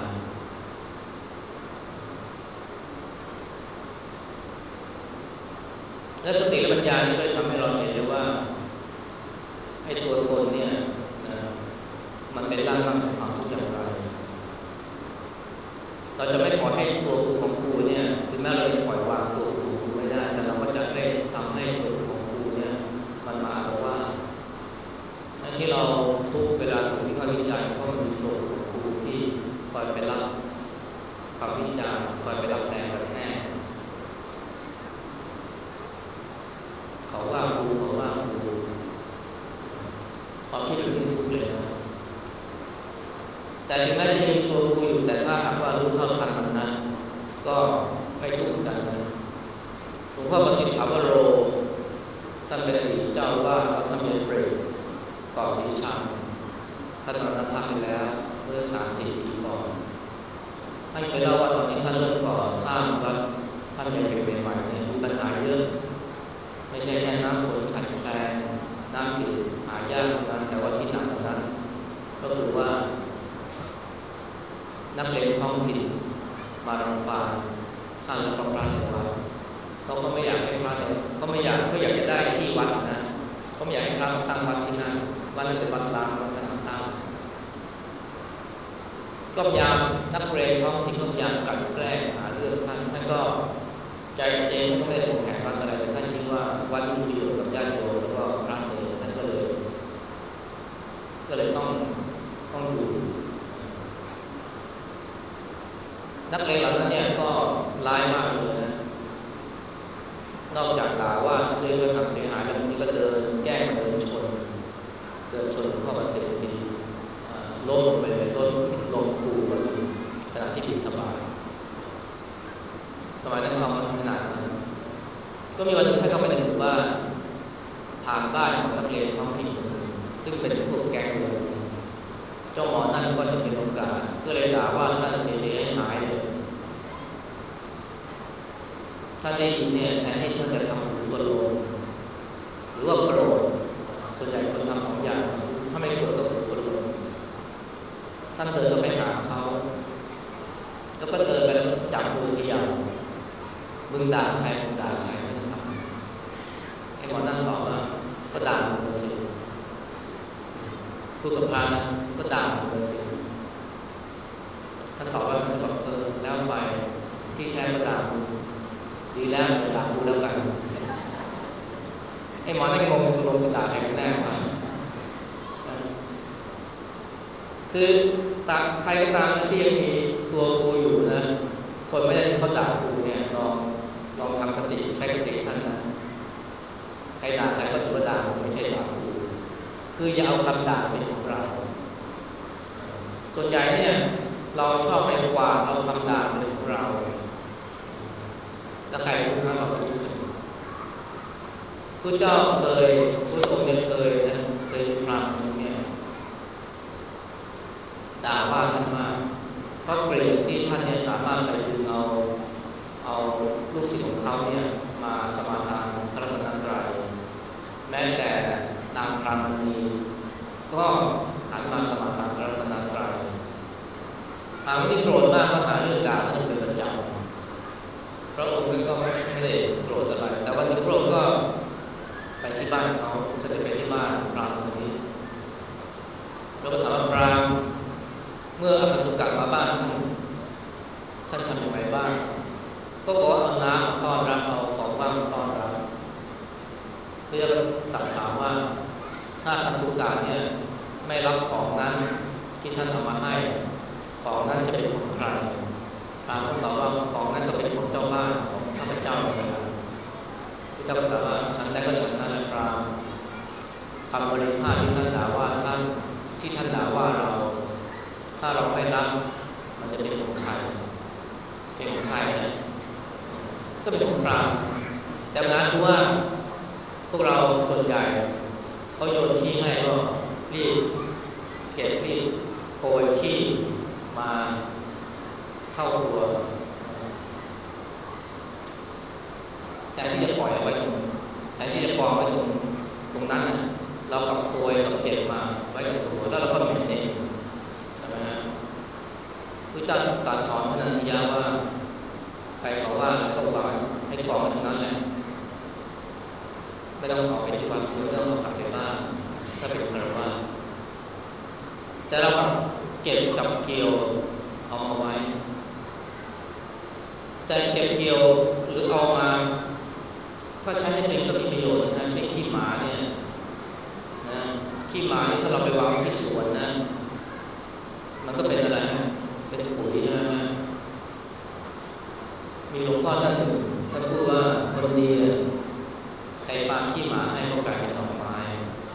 และสติและปัญญาที่ได้ทำให้เราเห็นได้ว่าไอ้ตัวตนเนี่ยนะมันเป็นร่างของความทุกข์อย่างไรเราจะไม่ปล่อยให้ตัวกูของกูเนี่ยถึงแม้เราจะปล่อยวางตัวกูของกูไม่ได้แต่เราก็จะไม่ทำให้ตัวกูของกูเนี่ยมันมาเพราะว่าที่เราทุกเวลาถูกวิพากษ์วิจารณ์เพราะมันมีตัวกูของกูที่คอยไปรับคำวิจารณ์คอยไปรับแรงกระแทกเขาว่ากูเขาว่ากูความคิดแบบนี้ทุกเลยนะแต่ถึงแม้จะมีตัวกูอยู่แต่ถ้าหากว่ารู้เท่าทันมันนะก็ไม่ถูกกันนะหลวงพ่อประสิทธิ์ภาวโรท่านเป็นอดีตเจ้าว่าวัดธรรมเนียมเปรตเกาะศรีชังท่านมรณภาพไปแล้วเมื่อสามสิบปีก่อนท่านเคยเล่าว่าตอนที่ท่านเริ่มก่อสร้างวัดท่านยังเป็นใหม่ๆเนี่ยมีปัญหาเยอะไม่ใช่แค่น้ำฝนขัดแคลนน้ำจืดหายากเท่านั้นแต่ว่าที่หนักกว่านั้นก็คือว่านักเลงท้องถิ่นมารังควานท่านและพระพระในวัดเขาก็ไม่อยากให้พระเนี่ยเขาไม่อยากเขาอยากจะได้ที่วัดนะเขาไม่อยากให้พระมาตั้งวัดที่นั่นวัดนั้นเป็นวัดล้างวัดนั้นตั้งก็พยายามนักเรียนท้องถิ่นก็พยายามกลั่นแกล้งหาเรื่องท่านท่านก็ใจเจนท่านก็ไม่ได้โกรธแค้นวัดอะไรแต่ท่านคิดว่าวัดมีประโยชน์กับญาติโยมแล้วก็พระเนรท่านก็เลยก็เลยต้องต้องอยู่นักเลงเหล่านั้นเนี่ยก็ร้ายมากเลยนะนอกจากด่าว่าท่านด้วยถ้อยคำเสียหายแล้วบางทีก็เดินแกล้งมาเดินชนเดินชนหลวงพ่อประสิทธิ์ทีล้มลงไปเลยล้มลงคูก็มีขณะที่บิณฑบาตสมัยนั้นเขาขนาดนั้นก็มีวันหนึ่งท่านเข้าไปในหมู่บ้านผ่านบ้านของนักเลงท้องถิ่นคนหนึ่งซึ่งเป็นพวกแก๊งเลยเจ้าหมอนั่นก็เห็นเป็นโอกาสก็เลยด่าว่าท่านเสียหายเลยท่านได้ยินเนี่ยแทนที่ท่านจะทำหูทวนลมหรือว่าโกรธส่วนใหญ่คนทำสองอย่างถ้าไม่โกรธก็หูทวนลมท่านเดินเข้าไปหาเขาแล้วก็เดินไปแล้วจับมือขยับมึงด่าใครมึงด่าใครท่านถามไอ้หมอนั่นตอบว่าก็ด่ามึงสิพูดกับพระนะก็ด่ามึงสิท่านตอบว่าท่านบอกเออแล้วไปที่แท้ก็ด่ามึงดีแล้วอย่าด่ากูแล้วกันไอ้หมอนั่นงงตกลงด่าใครกันแน่วะคือตาใครก็ตามที่ยังมีตัวกูอยู่นะทนไม่ได้ที่เขาด่ากูเนี่ยลองลองทำคติใช้คติท่านนะใครด่าใครก็ถือว่าด่าไม่ใช่ด่ากูคืออย่าเอาคำด่าเป็นของเราส่วนใหญ่เนี่ยเราชอบไปกวาดเอาคำด่าเป็นของเราแล้วใครรู้นะเรารู้สึกพระเจ้าเคยพระองค์เนี่ยเคยนะเคยพรามเนี่ยด่าว่าท่านมากเพราะเกลียดที่ท่านเนี่ยสามารถไปดึงเอาเอาลูกศิษย์ของเขาเนี่ยมาสมาทานพระรัตนตรัยแม้แต่นางพรามณีก็หันมาสมาทานพระรัตนตรัยพรามณีโกรธมากก็หาเรื่องด่าท่านเป็นประจำพระองค์ก็ไม่ไม่ได้โกรธอะไรแต่วันนี้พระองค์ก็ไปที่บ้านเขาเสด็จไปที่บ้านพรามคนนี้แล้วก็ถามว่าพรามเมื่ออคันตุกะมาบ้านท่านท่านทำอย่างไรบ้างก็บอกว่าเอาน้ำต้อนรับเอาของว่างต้อนรับเพื่อจะตัดถามว่าถ้าอคันตุกะเนี่ยไม่รับของนั้นที่ท่านเอามาให้ของนั้นจะเป็นของใครพรามก็ตอบว่าของนั้นก็เป็นของเจ้าบ้านของข้าพเจ้าเลยนะที่ท่านถามว่าฉันได้ก็ฉันนั้นแหละพรามคำบริพาทที่ท่านด่าว่าท่านที่ท่านด่าว่าเราถ้าเราไม่รับมันจะเป็นของใครเป็นของใครนะก็เป็นของพรามแต่ปัญหาคือว่าพวกเราส่วนใหญ่เขาโยนขี้ให้ก็รีบเก็บรีบโกยขี้มาเข้าครัวแทนที่จะปล่อยเอาไว้ตรงแทนที่จะปล่อยไว้ตรงตรงนั้นเรากับโกยกับเก็บมาไว้ตรงครัวแล้วเราก็เหม็นเองใช่ไหมฮะพระเจ้าตรัสสอนพระนันทิยาว่าใครบอกว่าก็วางให้กองไว้ตรงนั้นแหละไม่ต้องออกไปที่วัดไม่ต้องออกกลับไปบ้านถ้าเป็นคารวะแต่เราเก็บกับเกี่ยวเอามาไว้แต่เก็บเกี่ยวหรือเอามาถ้าใช้ให้เป็นก็มีประโยชน์นะเช่นขี้หมาเนี่ยนะขี้หมานี่ถ้าเราไปวางที่สวนนะมันก็เป็นอะไรเป็นปุ๋ยใช่ไหมมีหลวงพ่อท่านท่านพูดว่าคนดีใครปาขี้หมาให้ก็กลายเป็นดอกไม้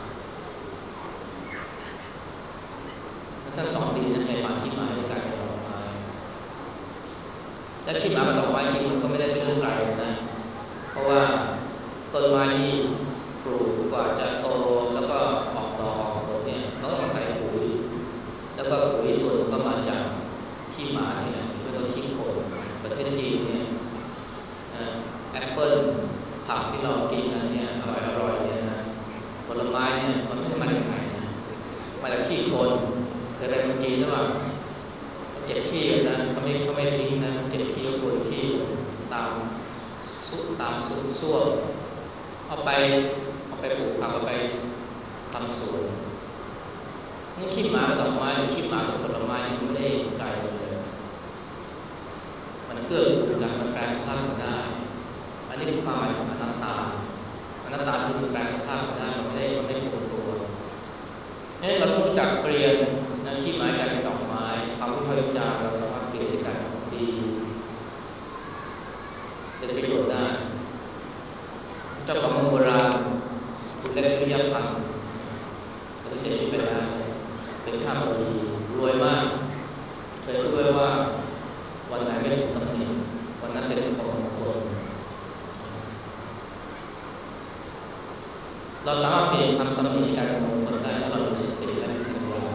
ท่านสอนดีนะใครปาขี้หมาก็กลายเป็นดอกไม้และขี้หมากับดอกไม้ที่มันก็ไม่ได้เป็นเรื่องไกลนะเพราะว่าต้นไม้ที่ปลูกกว่าจะโตแล้วก็ออกดอกออกผลเนี่ยเขาต้องใส่ปุ๋ยแล้วก็ปุ๋ยส่วนก็มาจากขี้หมานี่แหละหรือว่าขี้โคลนประเทศจีนเนี่ยแอปเปิ้ลผักที่เรากินกันเนี่ยอร่อยอร่อยเนี่ยนะผลไม้เนี่ยมันไม่ได้มาจากไหนนะมาจากขี้โคลนเคยไปเมืองจีนหรือเปล่าเขาเก็บขี้กันนะเขาไม่เขาไม่ทิ้งนะเก็บขี้โคลนขี้ตามซุตามซุซ่วมเอาไปเอาไปปลูกผักเอาไปทำสวนนี่ขี้หมากับดอกไม้หรือขี้หมากับผลไม้มันไม่ได้ไกลเลยมันเกื้อกูลกันมันแปลสภาพกันได้อันนี้คือความหมายของอนัตตาอนัตตาคือมันแปลสภาพกันได้มันไม่ได้มันไม่คงตัวนี่เราต้องรู้จักเปลี่ยนนะขี้ไม้กลายเป็นดอกไม้ความวิพากษ์วิจารณ์เราสามารถเปลี่ยนให้กลายเป็นของดีเป็นประโยชน์ได้เจ้าของเมืองโบราณคุณเล็กวิริยพันธ์ตอนนี้เสียชีวิตไปแล้วเป็นข้าพเจ้ารวยมากเคยพูดไว้ว่าวันไหนไม่ถูกตำหนิวันนั้นเป็นของมงคลเราสามารถเปลี่ยนคำตำหนิกลายเป็นมงคลได้ถ้าเรามีสติและมีปัญญา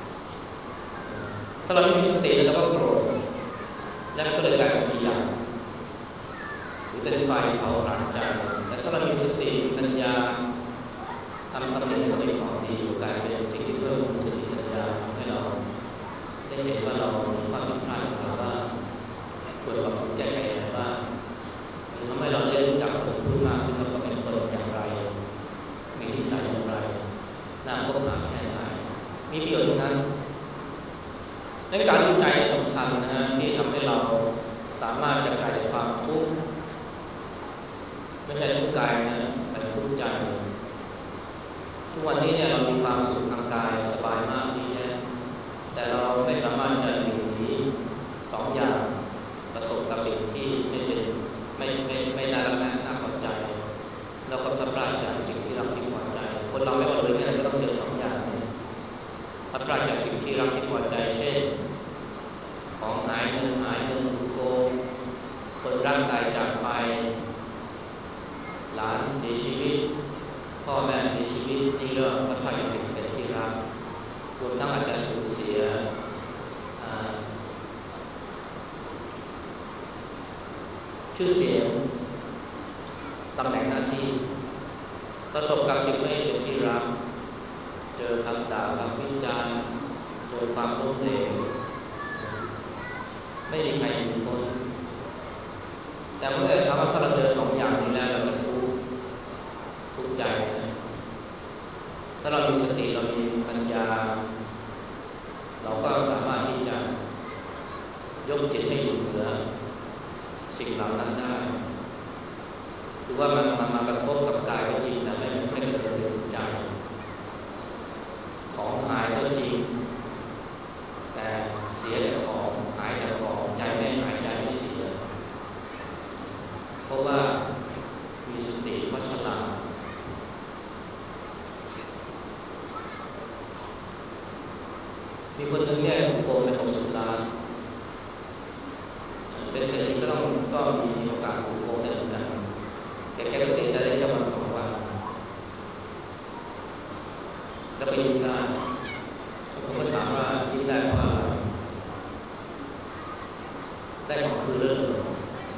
ถ้าเราไม่มีสติแล้วก็โกรธและก็เลยกลายเป็นขยะหรือเป็นไฟเผาผลาญใจแต่ถ้าเรามีสติปัญญาทำตำหนิก็เป็นของดีกลายเป็นสิ่งที่เพิ่มสติปัญญาทำให้เราได้เห็นว่าเรามีข้อผิดพลาดของเราบ้างควรปรับปรุงแก้ไขอะไรบ้างหรือทำให้เราได้รู้จักคนผู้มากขึ้นว่าเขาเป็นคนอย่างไรมีนิสัยอย่างไรน่าคบหาแค่ไหนมีประโยชน์ทั้งนั้นในการวิจัยสำคัญนะที่ทำให้เราสามารถจะกลายจากความทุกข์ไม่ใช่ทุกข์กายนะแต่ทุกข์ใจทุกวันนี้เนี่ยเรามีความสุขทางกายสบายมากดีแค่แต่เราไม่สามารถจะหลีกหนีสองอย่างประสบกับสิ่งที่ไม่เป็นไม่ไม่ไม่หลานเสียชีวิตพ่อแม่เสียชีวิตนี่ก็พัดพาจากสิ่งเป็นที่รักรวมทั้งอาจจะสูญเสียชื่อเสียงตำแหน่งหน้าที่ประสบกับสิ่งไม่เป็นที่รักเจอคำด่าคำวิจารณ์เจอความล้มเหลวไม่มีใครหนีพ้นแต่เมื่อถามว่าถ้าเราเจอสองอย่างนี้แล้วเราจะทุกข์ทุกข์ใจนะถ้าเรามีสติเรามีปัญญาเราก็สามารถที่จะยกจิตให้อยู่เหนือสิ่งเหล่านั้นได้คือว่ามันมันมากระทบกับกายก็จริงแต่ไม่ไม่กระเทือนถึงใจของหายก็จริงแต่เสียแต่ของหายแต่ของใจไม่หายใจไม่เสียเพราะว่ามีสติเพราะฉลาดมีคนหนึ่งเนี่ยถูกโกงไปหกสิบล้านเป็นเศรษฐีก็ต้องก็มีโอกาสถูกโกงได้เหมือนกันแกแกก็เสียใจได้แค่วันสองวันแล้วก็ยิ้มได้ผมก็ถามว่ายิ้มได้เพราะอะไรได้ของคืนหรือเปล่า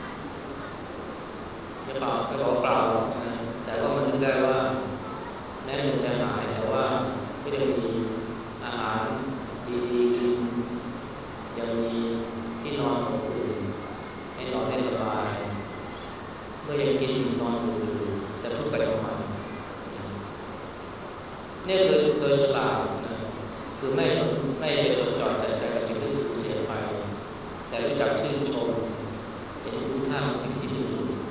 ไม่เปล่าไม่บอกเปล่านะแต่ว่ามันนึกได้ว่าแม้เงินจะหายแต่ว่าก็ยังมีอาหารดีๆกินยังมีที่นอนของอื่นให้นอนได้สบายเมื่อยังกินนอนอยู่จะทุกข์ไปทำไมนี่คือเธอฉลาดนะคือไม่ไม่ไปจดจ่อใส่ใจกับสิ่งที่สูญเสียไปแต่รู้จักชื่นชมเห็นคุณค่าของสิ่งที่มี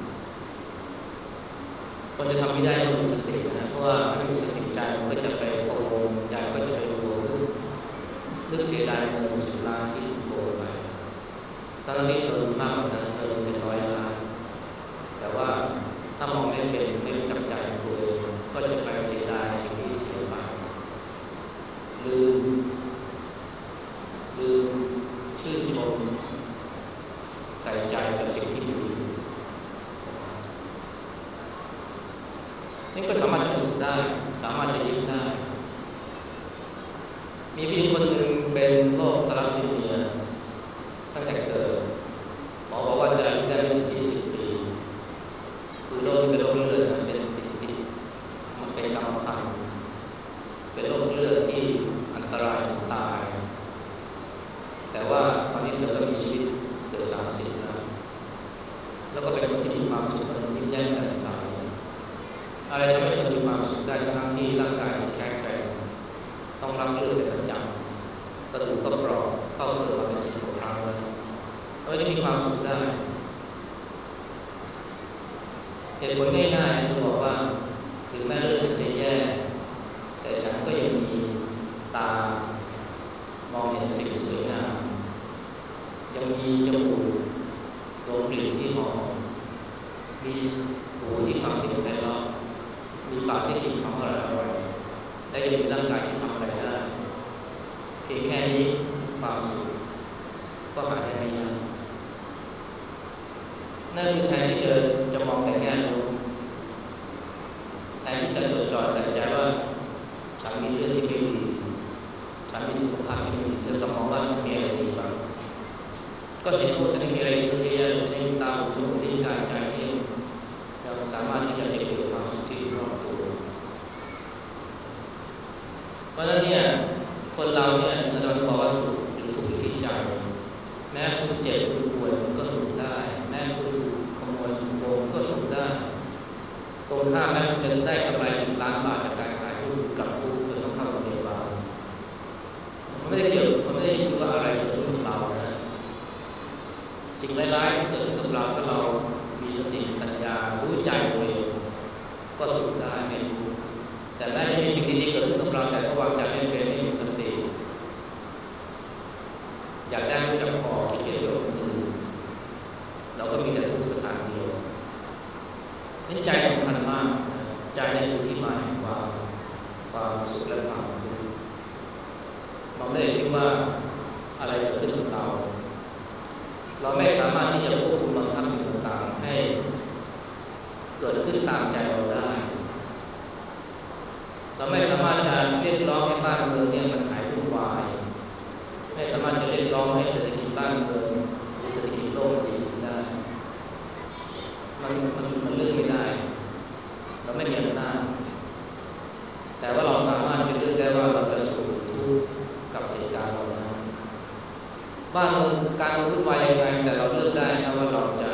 คนจะทำไม่ได้ต้องมีสตินะเพราะว่าถ้าไม่มีสติใจมันก็จะไปโกงใจก็จะไปโกงนึกเสียดายเงินสิบล้านที่ถูกโกงไปถ้าเราได้เธอมากกว่านั้นเธอเป็นร้อยล้านแต่ว่าถ้ามองไม่เป็นไม่รู้จักใจตัวเองก็จะไปเสียดายสิ่งที่เสียไปลืมลืมชื่นชมใส่ใจกับสิ่งที่มีนี่ก็สามารถจะสุขได้สามารถจะยิ้มได้มีพี่คนหนึ่งเป็นโรคทาลัสซีเมียตั้งแต่เกิดหมอบอกว่าจะอายุได้ไม่ถึงยี่สิบปีคือโรคเป็นโรคเลือดเป็นติดติดมันเป็นกรรมพันธุ์เป็นโรคเลือดที่อันตรายถึงตายแต่ว่าตอนนี้เธอก็มีชีวิตเกือบสามสิบแล้วแล้วก็เป็นคนที่มีความสุขและยิ้มแย้มแจ่มใสอะไรทำให้เธอมีความสุขได้ทั้งที่ร่างกายแข็งแกร่งต้องรับเลือดเป็นประจำกระดูกก็เปราะเข้าเฝือกมาเป็นสิบกว่าครั้งแล้วก็จะมีความสุขได้เหตุผลง่ายๆเธอบอกว่าถึงแม้เลือดฉันจะแย่แต่ฉันก็ยังมีตามองเห็นสิ่งสวยงามยังมีจมูกดมกลิ่นที่หอมมีหูที่ฟังเสียงไพเราะมีปากที่กินของอร่อยๆและยังมีร่างกายที่ทำอะไรได้เพียงแค่นี้ความสุขก็หาได้ไม่ยากนั่นคือแทนที่จะจะมองแต่แง่ลบแทนที่จะจดจ่อใส่ใจว่าฉันมีเรื่องที่ไม่ดีฉันมีสุขภาพที่ไม่ดีเธอก็มองว่าฉันมีอะไรดีบ้างก็เห็นว่าฉันมีอะไรเยอะแยะฉันมีตาหูจมูกลิ้นกายใจที่ยังสามารถที่จะเห็นความสุขที่อยู่รอบตัวเพราะฉะนั้นเนี่ยคนเราเนี่ยเราจะบอกว่าสุขหรือทุกข์อยู่ที่ใจแม้คุณเจ็บคุณป่วยคุณก็สุขได้แม้คุณถูกขโมยถูกโกงก็สุขได้ตรงข้ามแม้คุณจะได้กำไรสิบล้านบาทจากการขายหุ้นกับทุกข์จนต้องเข้าโรงพยาบาลมันไม่ได้เกี่ยวมันไม่ได้คิดว่าอะไรเกิดขึ้นกับเรานะสิ่งร้ายๆที่เกิดขึ้นกับเราถ้าเรามีสติปัญญารู้ใจตัวเองก็สุขได้ไม่ทุกข์แต่แม้จะมีสิ่งดีๆเกิดขึ้นกับเราแต่ก็วางใจไม่เป็นไม่มีสติอยากได้รู้จักพอคิดเกี่ยวกับคนอื่นเราก็มีแต่ทุกข์สถานเดียวนี่ใจสำคัญมากใจนี่คือที่มาแห่งความความสุขและความทุกข์เราไม่ได้คิดว่าอะไรเกิดขึ้นกับเราเราไม่สามารถที่จะควบคุมบังคับสิ่งต่างๆให้เกิดขึ้นตามใจเราได้เราไม่สามารถจะเรียกร้องให้บ้านเมืองเนี่ยมันหายวุ่นวายไม่สามารถจะเรียกร้องให้เศรษฐกิจบ้านเมืองหรือเศรษฐกิจโลกดีขึ้นได้มันมันมันเลือกไม่ได้เราไม่มีอำนาจแต่ว่าเราสามารถจะเลือกได้ว่าเราจะสู้ทุกข์กับเหตุการณ์เหล่านั้นบ้านเมืองการวุ่นวายยังไงแต่เราเลือกได้นะว่าเราจะ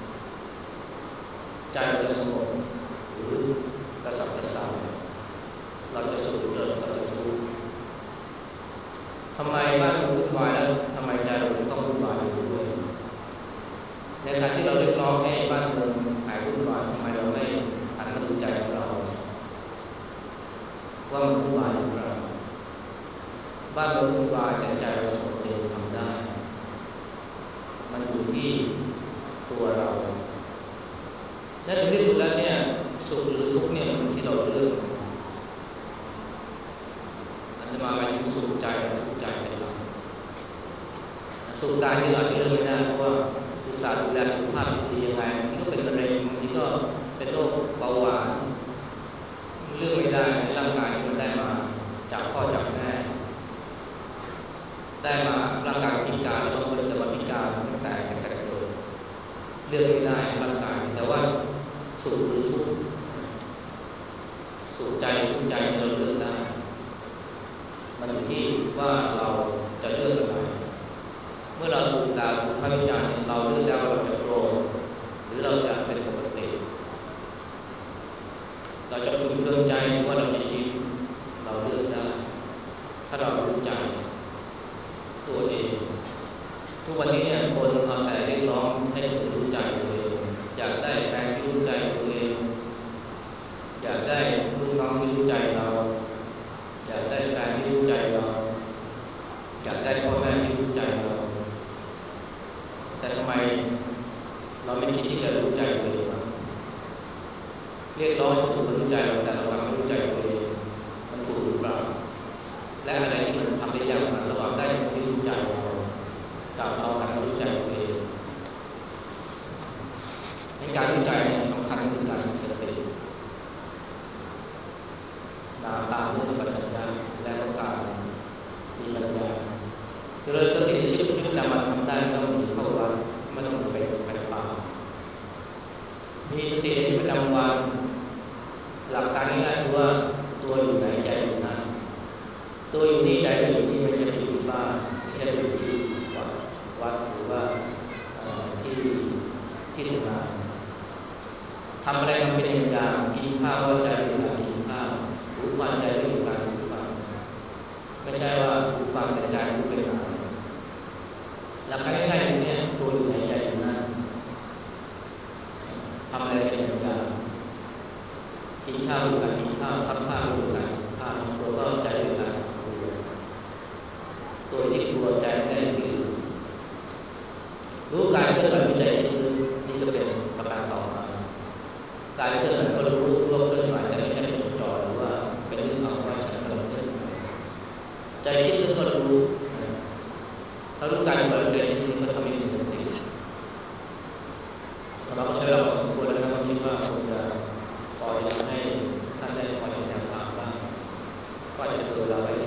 ใจเราจะสงบหรือกระสับกระส่ายเราจะสุขหรือเราจะทุกข์ทำไมบ้านเมืองวุ่นวายแล้วทำไมใจเราต้องวุ่นวายอยู่ด้วยในขณะที่เราเรียกร้องให้บ้านเมืองหายวุ่นวายทำไมเราไม่หันมาดูใจของเราว่ามันวุ่นวายหรือเปล่าบ้านเมืองวุ่นวายแต่ใจเราสงบเองทำได้มันอยู่ที่ตัวเราและถึงที่สุดแล้วเนี่ยสุขหรือทุกข์เนี่ยมันที่เราเลือกอันจะมาหมายถึงสุขใจและทุกข์ใจเป็นหลักสุขกายที่เราจะเลือกไม่ได้เพราะว่าอุตส่าห์ดูแลสุขภาพดียังไงมันก็เป็นมะเร็งมันก็เป็นโรคเบาหวานเลือกไม่ได้ร่างกายมันได้มาจากพ่อจากแม่ได้มาร่างกายพิการแล้วบางคนจะมาพิการตั้งแต่ตั้งแต่เกิดเลือกไม่ได้ร่างกายแต่ว่าสุขหรือทุกข์สุขใจทุกข์ใจเราเลือกได้มันอยู่ที่ว่าเราจะเลือกอะไรเมื่อเราถูกด่าถูกวิจารณ์เราเลือกได้ว่าเราจะโกรธหรือเราจะเป็นปกติเราจะพึงเคืองใจหรือว่าเราจะยิ้มเราเลือกได้ถ้าเรารู้ใจตัวเองทุกวันนี้เนี่ยคนเอาแต่เรียกร้องให้คนรู้ใจตัวเองอยากได้แฟนที่รู้ใจตัวเองอยากได้ลูกน้องที่รู้ใจเราอยากได้แฟนที่รู้ใจเราอยากได้พ่อแม่ที่รู้ใจเราแต่ทำไมเราไม่คิดที่จะรู้ใจตัวเองบ้างเรียกร้องให้คนอื่นรู้ใจเราแต่เรากลับไม่รู้ใจตัวเองมันถูกหรือเปล่าและอะไรที่มันทำได้ยากมันระหว่างได้คนที่รู้ใจเรากับเราหันมารู้ใจตัวเองในการรู้ใจเนี่ยสำคัญคือการมีสติตามตามด้วยสัมปชัญญะและก็การมีปัญญาเจริญสติในชีวิตประจำวันทำได้ไม่ต้องมีเข้าวัดไม่ต้องไปไปป่ามีสติในชีวิตประจำวันหลักการง่ายๆคือว่าตัวอยู่ไหนใจอยู่นั้นตัวอยู่นี่ใจอยู่นี่ไม่ใช่ไปอยู่ที่บ้านไม่ใช่ไปอยู่ที่วัดวัดหรือว่าที่ที่ทำงานทำอะไรทำเป็นอย่างกินข้าวว่าใจอยู่การกินข้าวหูฟังใจอยู่การหูฟังไม่ใช่ว่าหูฟังแต่ใจหูไปไหนหลักการง่ายๆเนี่ยตัวอยู่ไหนใจอยู่นั่นทำอะไรเป็นอย่างกินข้าวอยู่การกินข้าวซักผ้าอยู่การซักผ้าทำตัวก็ใจอยู่การทำตัวตัวที่กลัวใจไม่ได้ที่อื่นรู้การเคลื่อนไหววิจัยที่ลึกนี่ก็เป็นประการต่อมาการเคลื่อนไหวก็รู้รู้ว่าเคลื่อนไหวแต่ไม่ใช่เป็นจดจ่อหรือว่าเป็นนึกเอาว่าฉันกำลังเคลื่อนไหวใจคิดนึกก็รู้ถ้ารู้การเคลื่อนไหวใจที่ลึกก็ทำให้มีสติเราก็ใช้เวลาพอสมควรแล้วนะก็คิดว่าคงจะพอจะทำให้ท่านได้พอเห็นแนวทางบ้างก็จะเตือนเราไว้ใน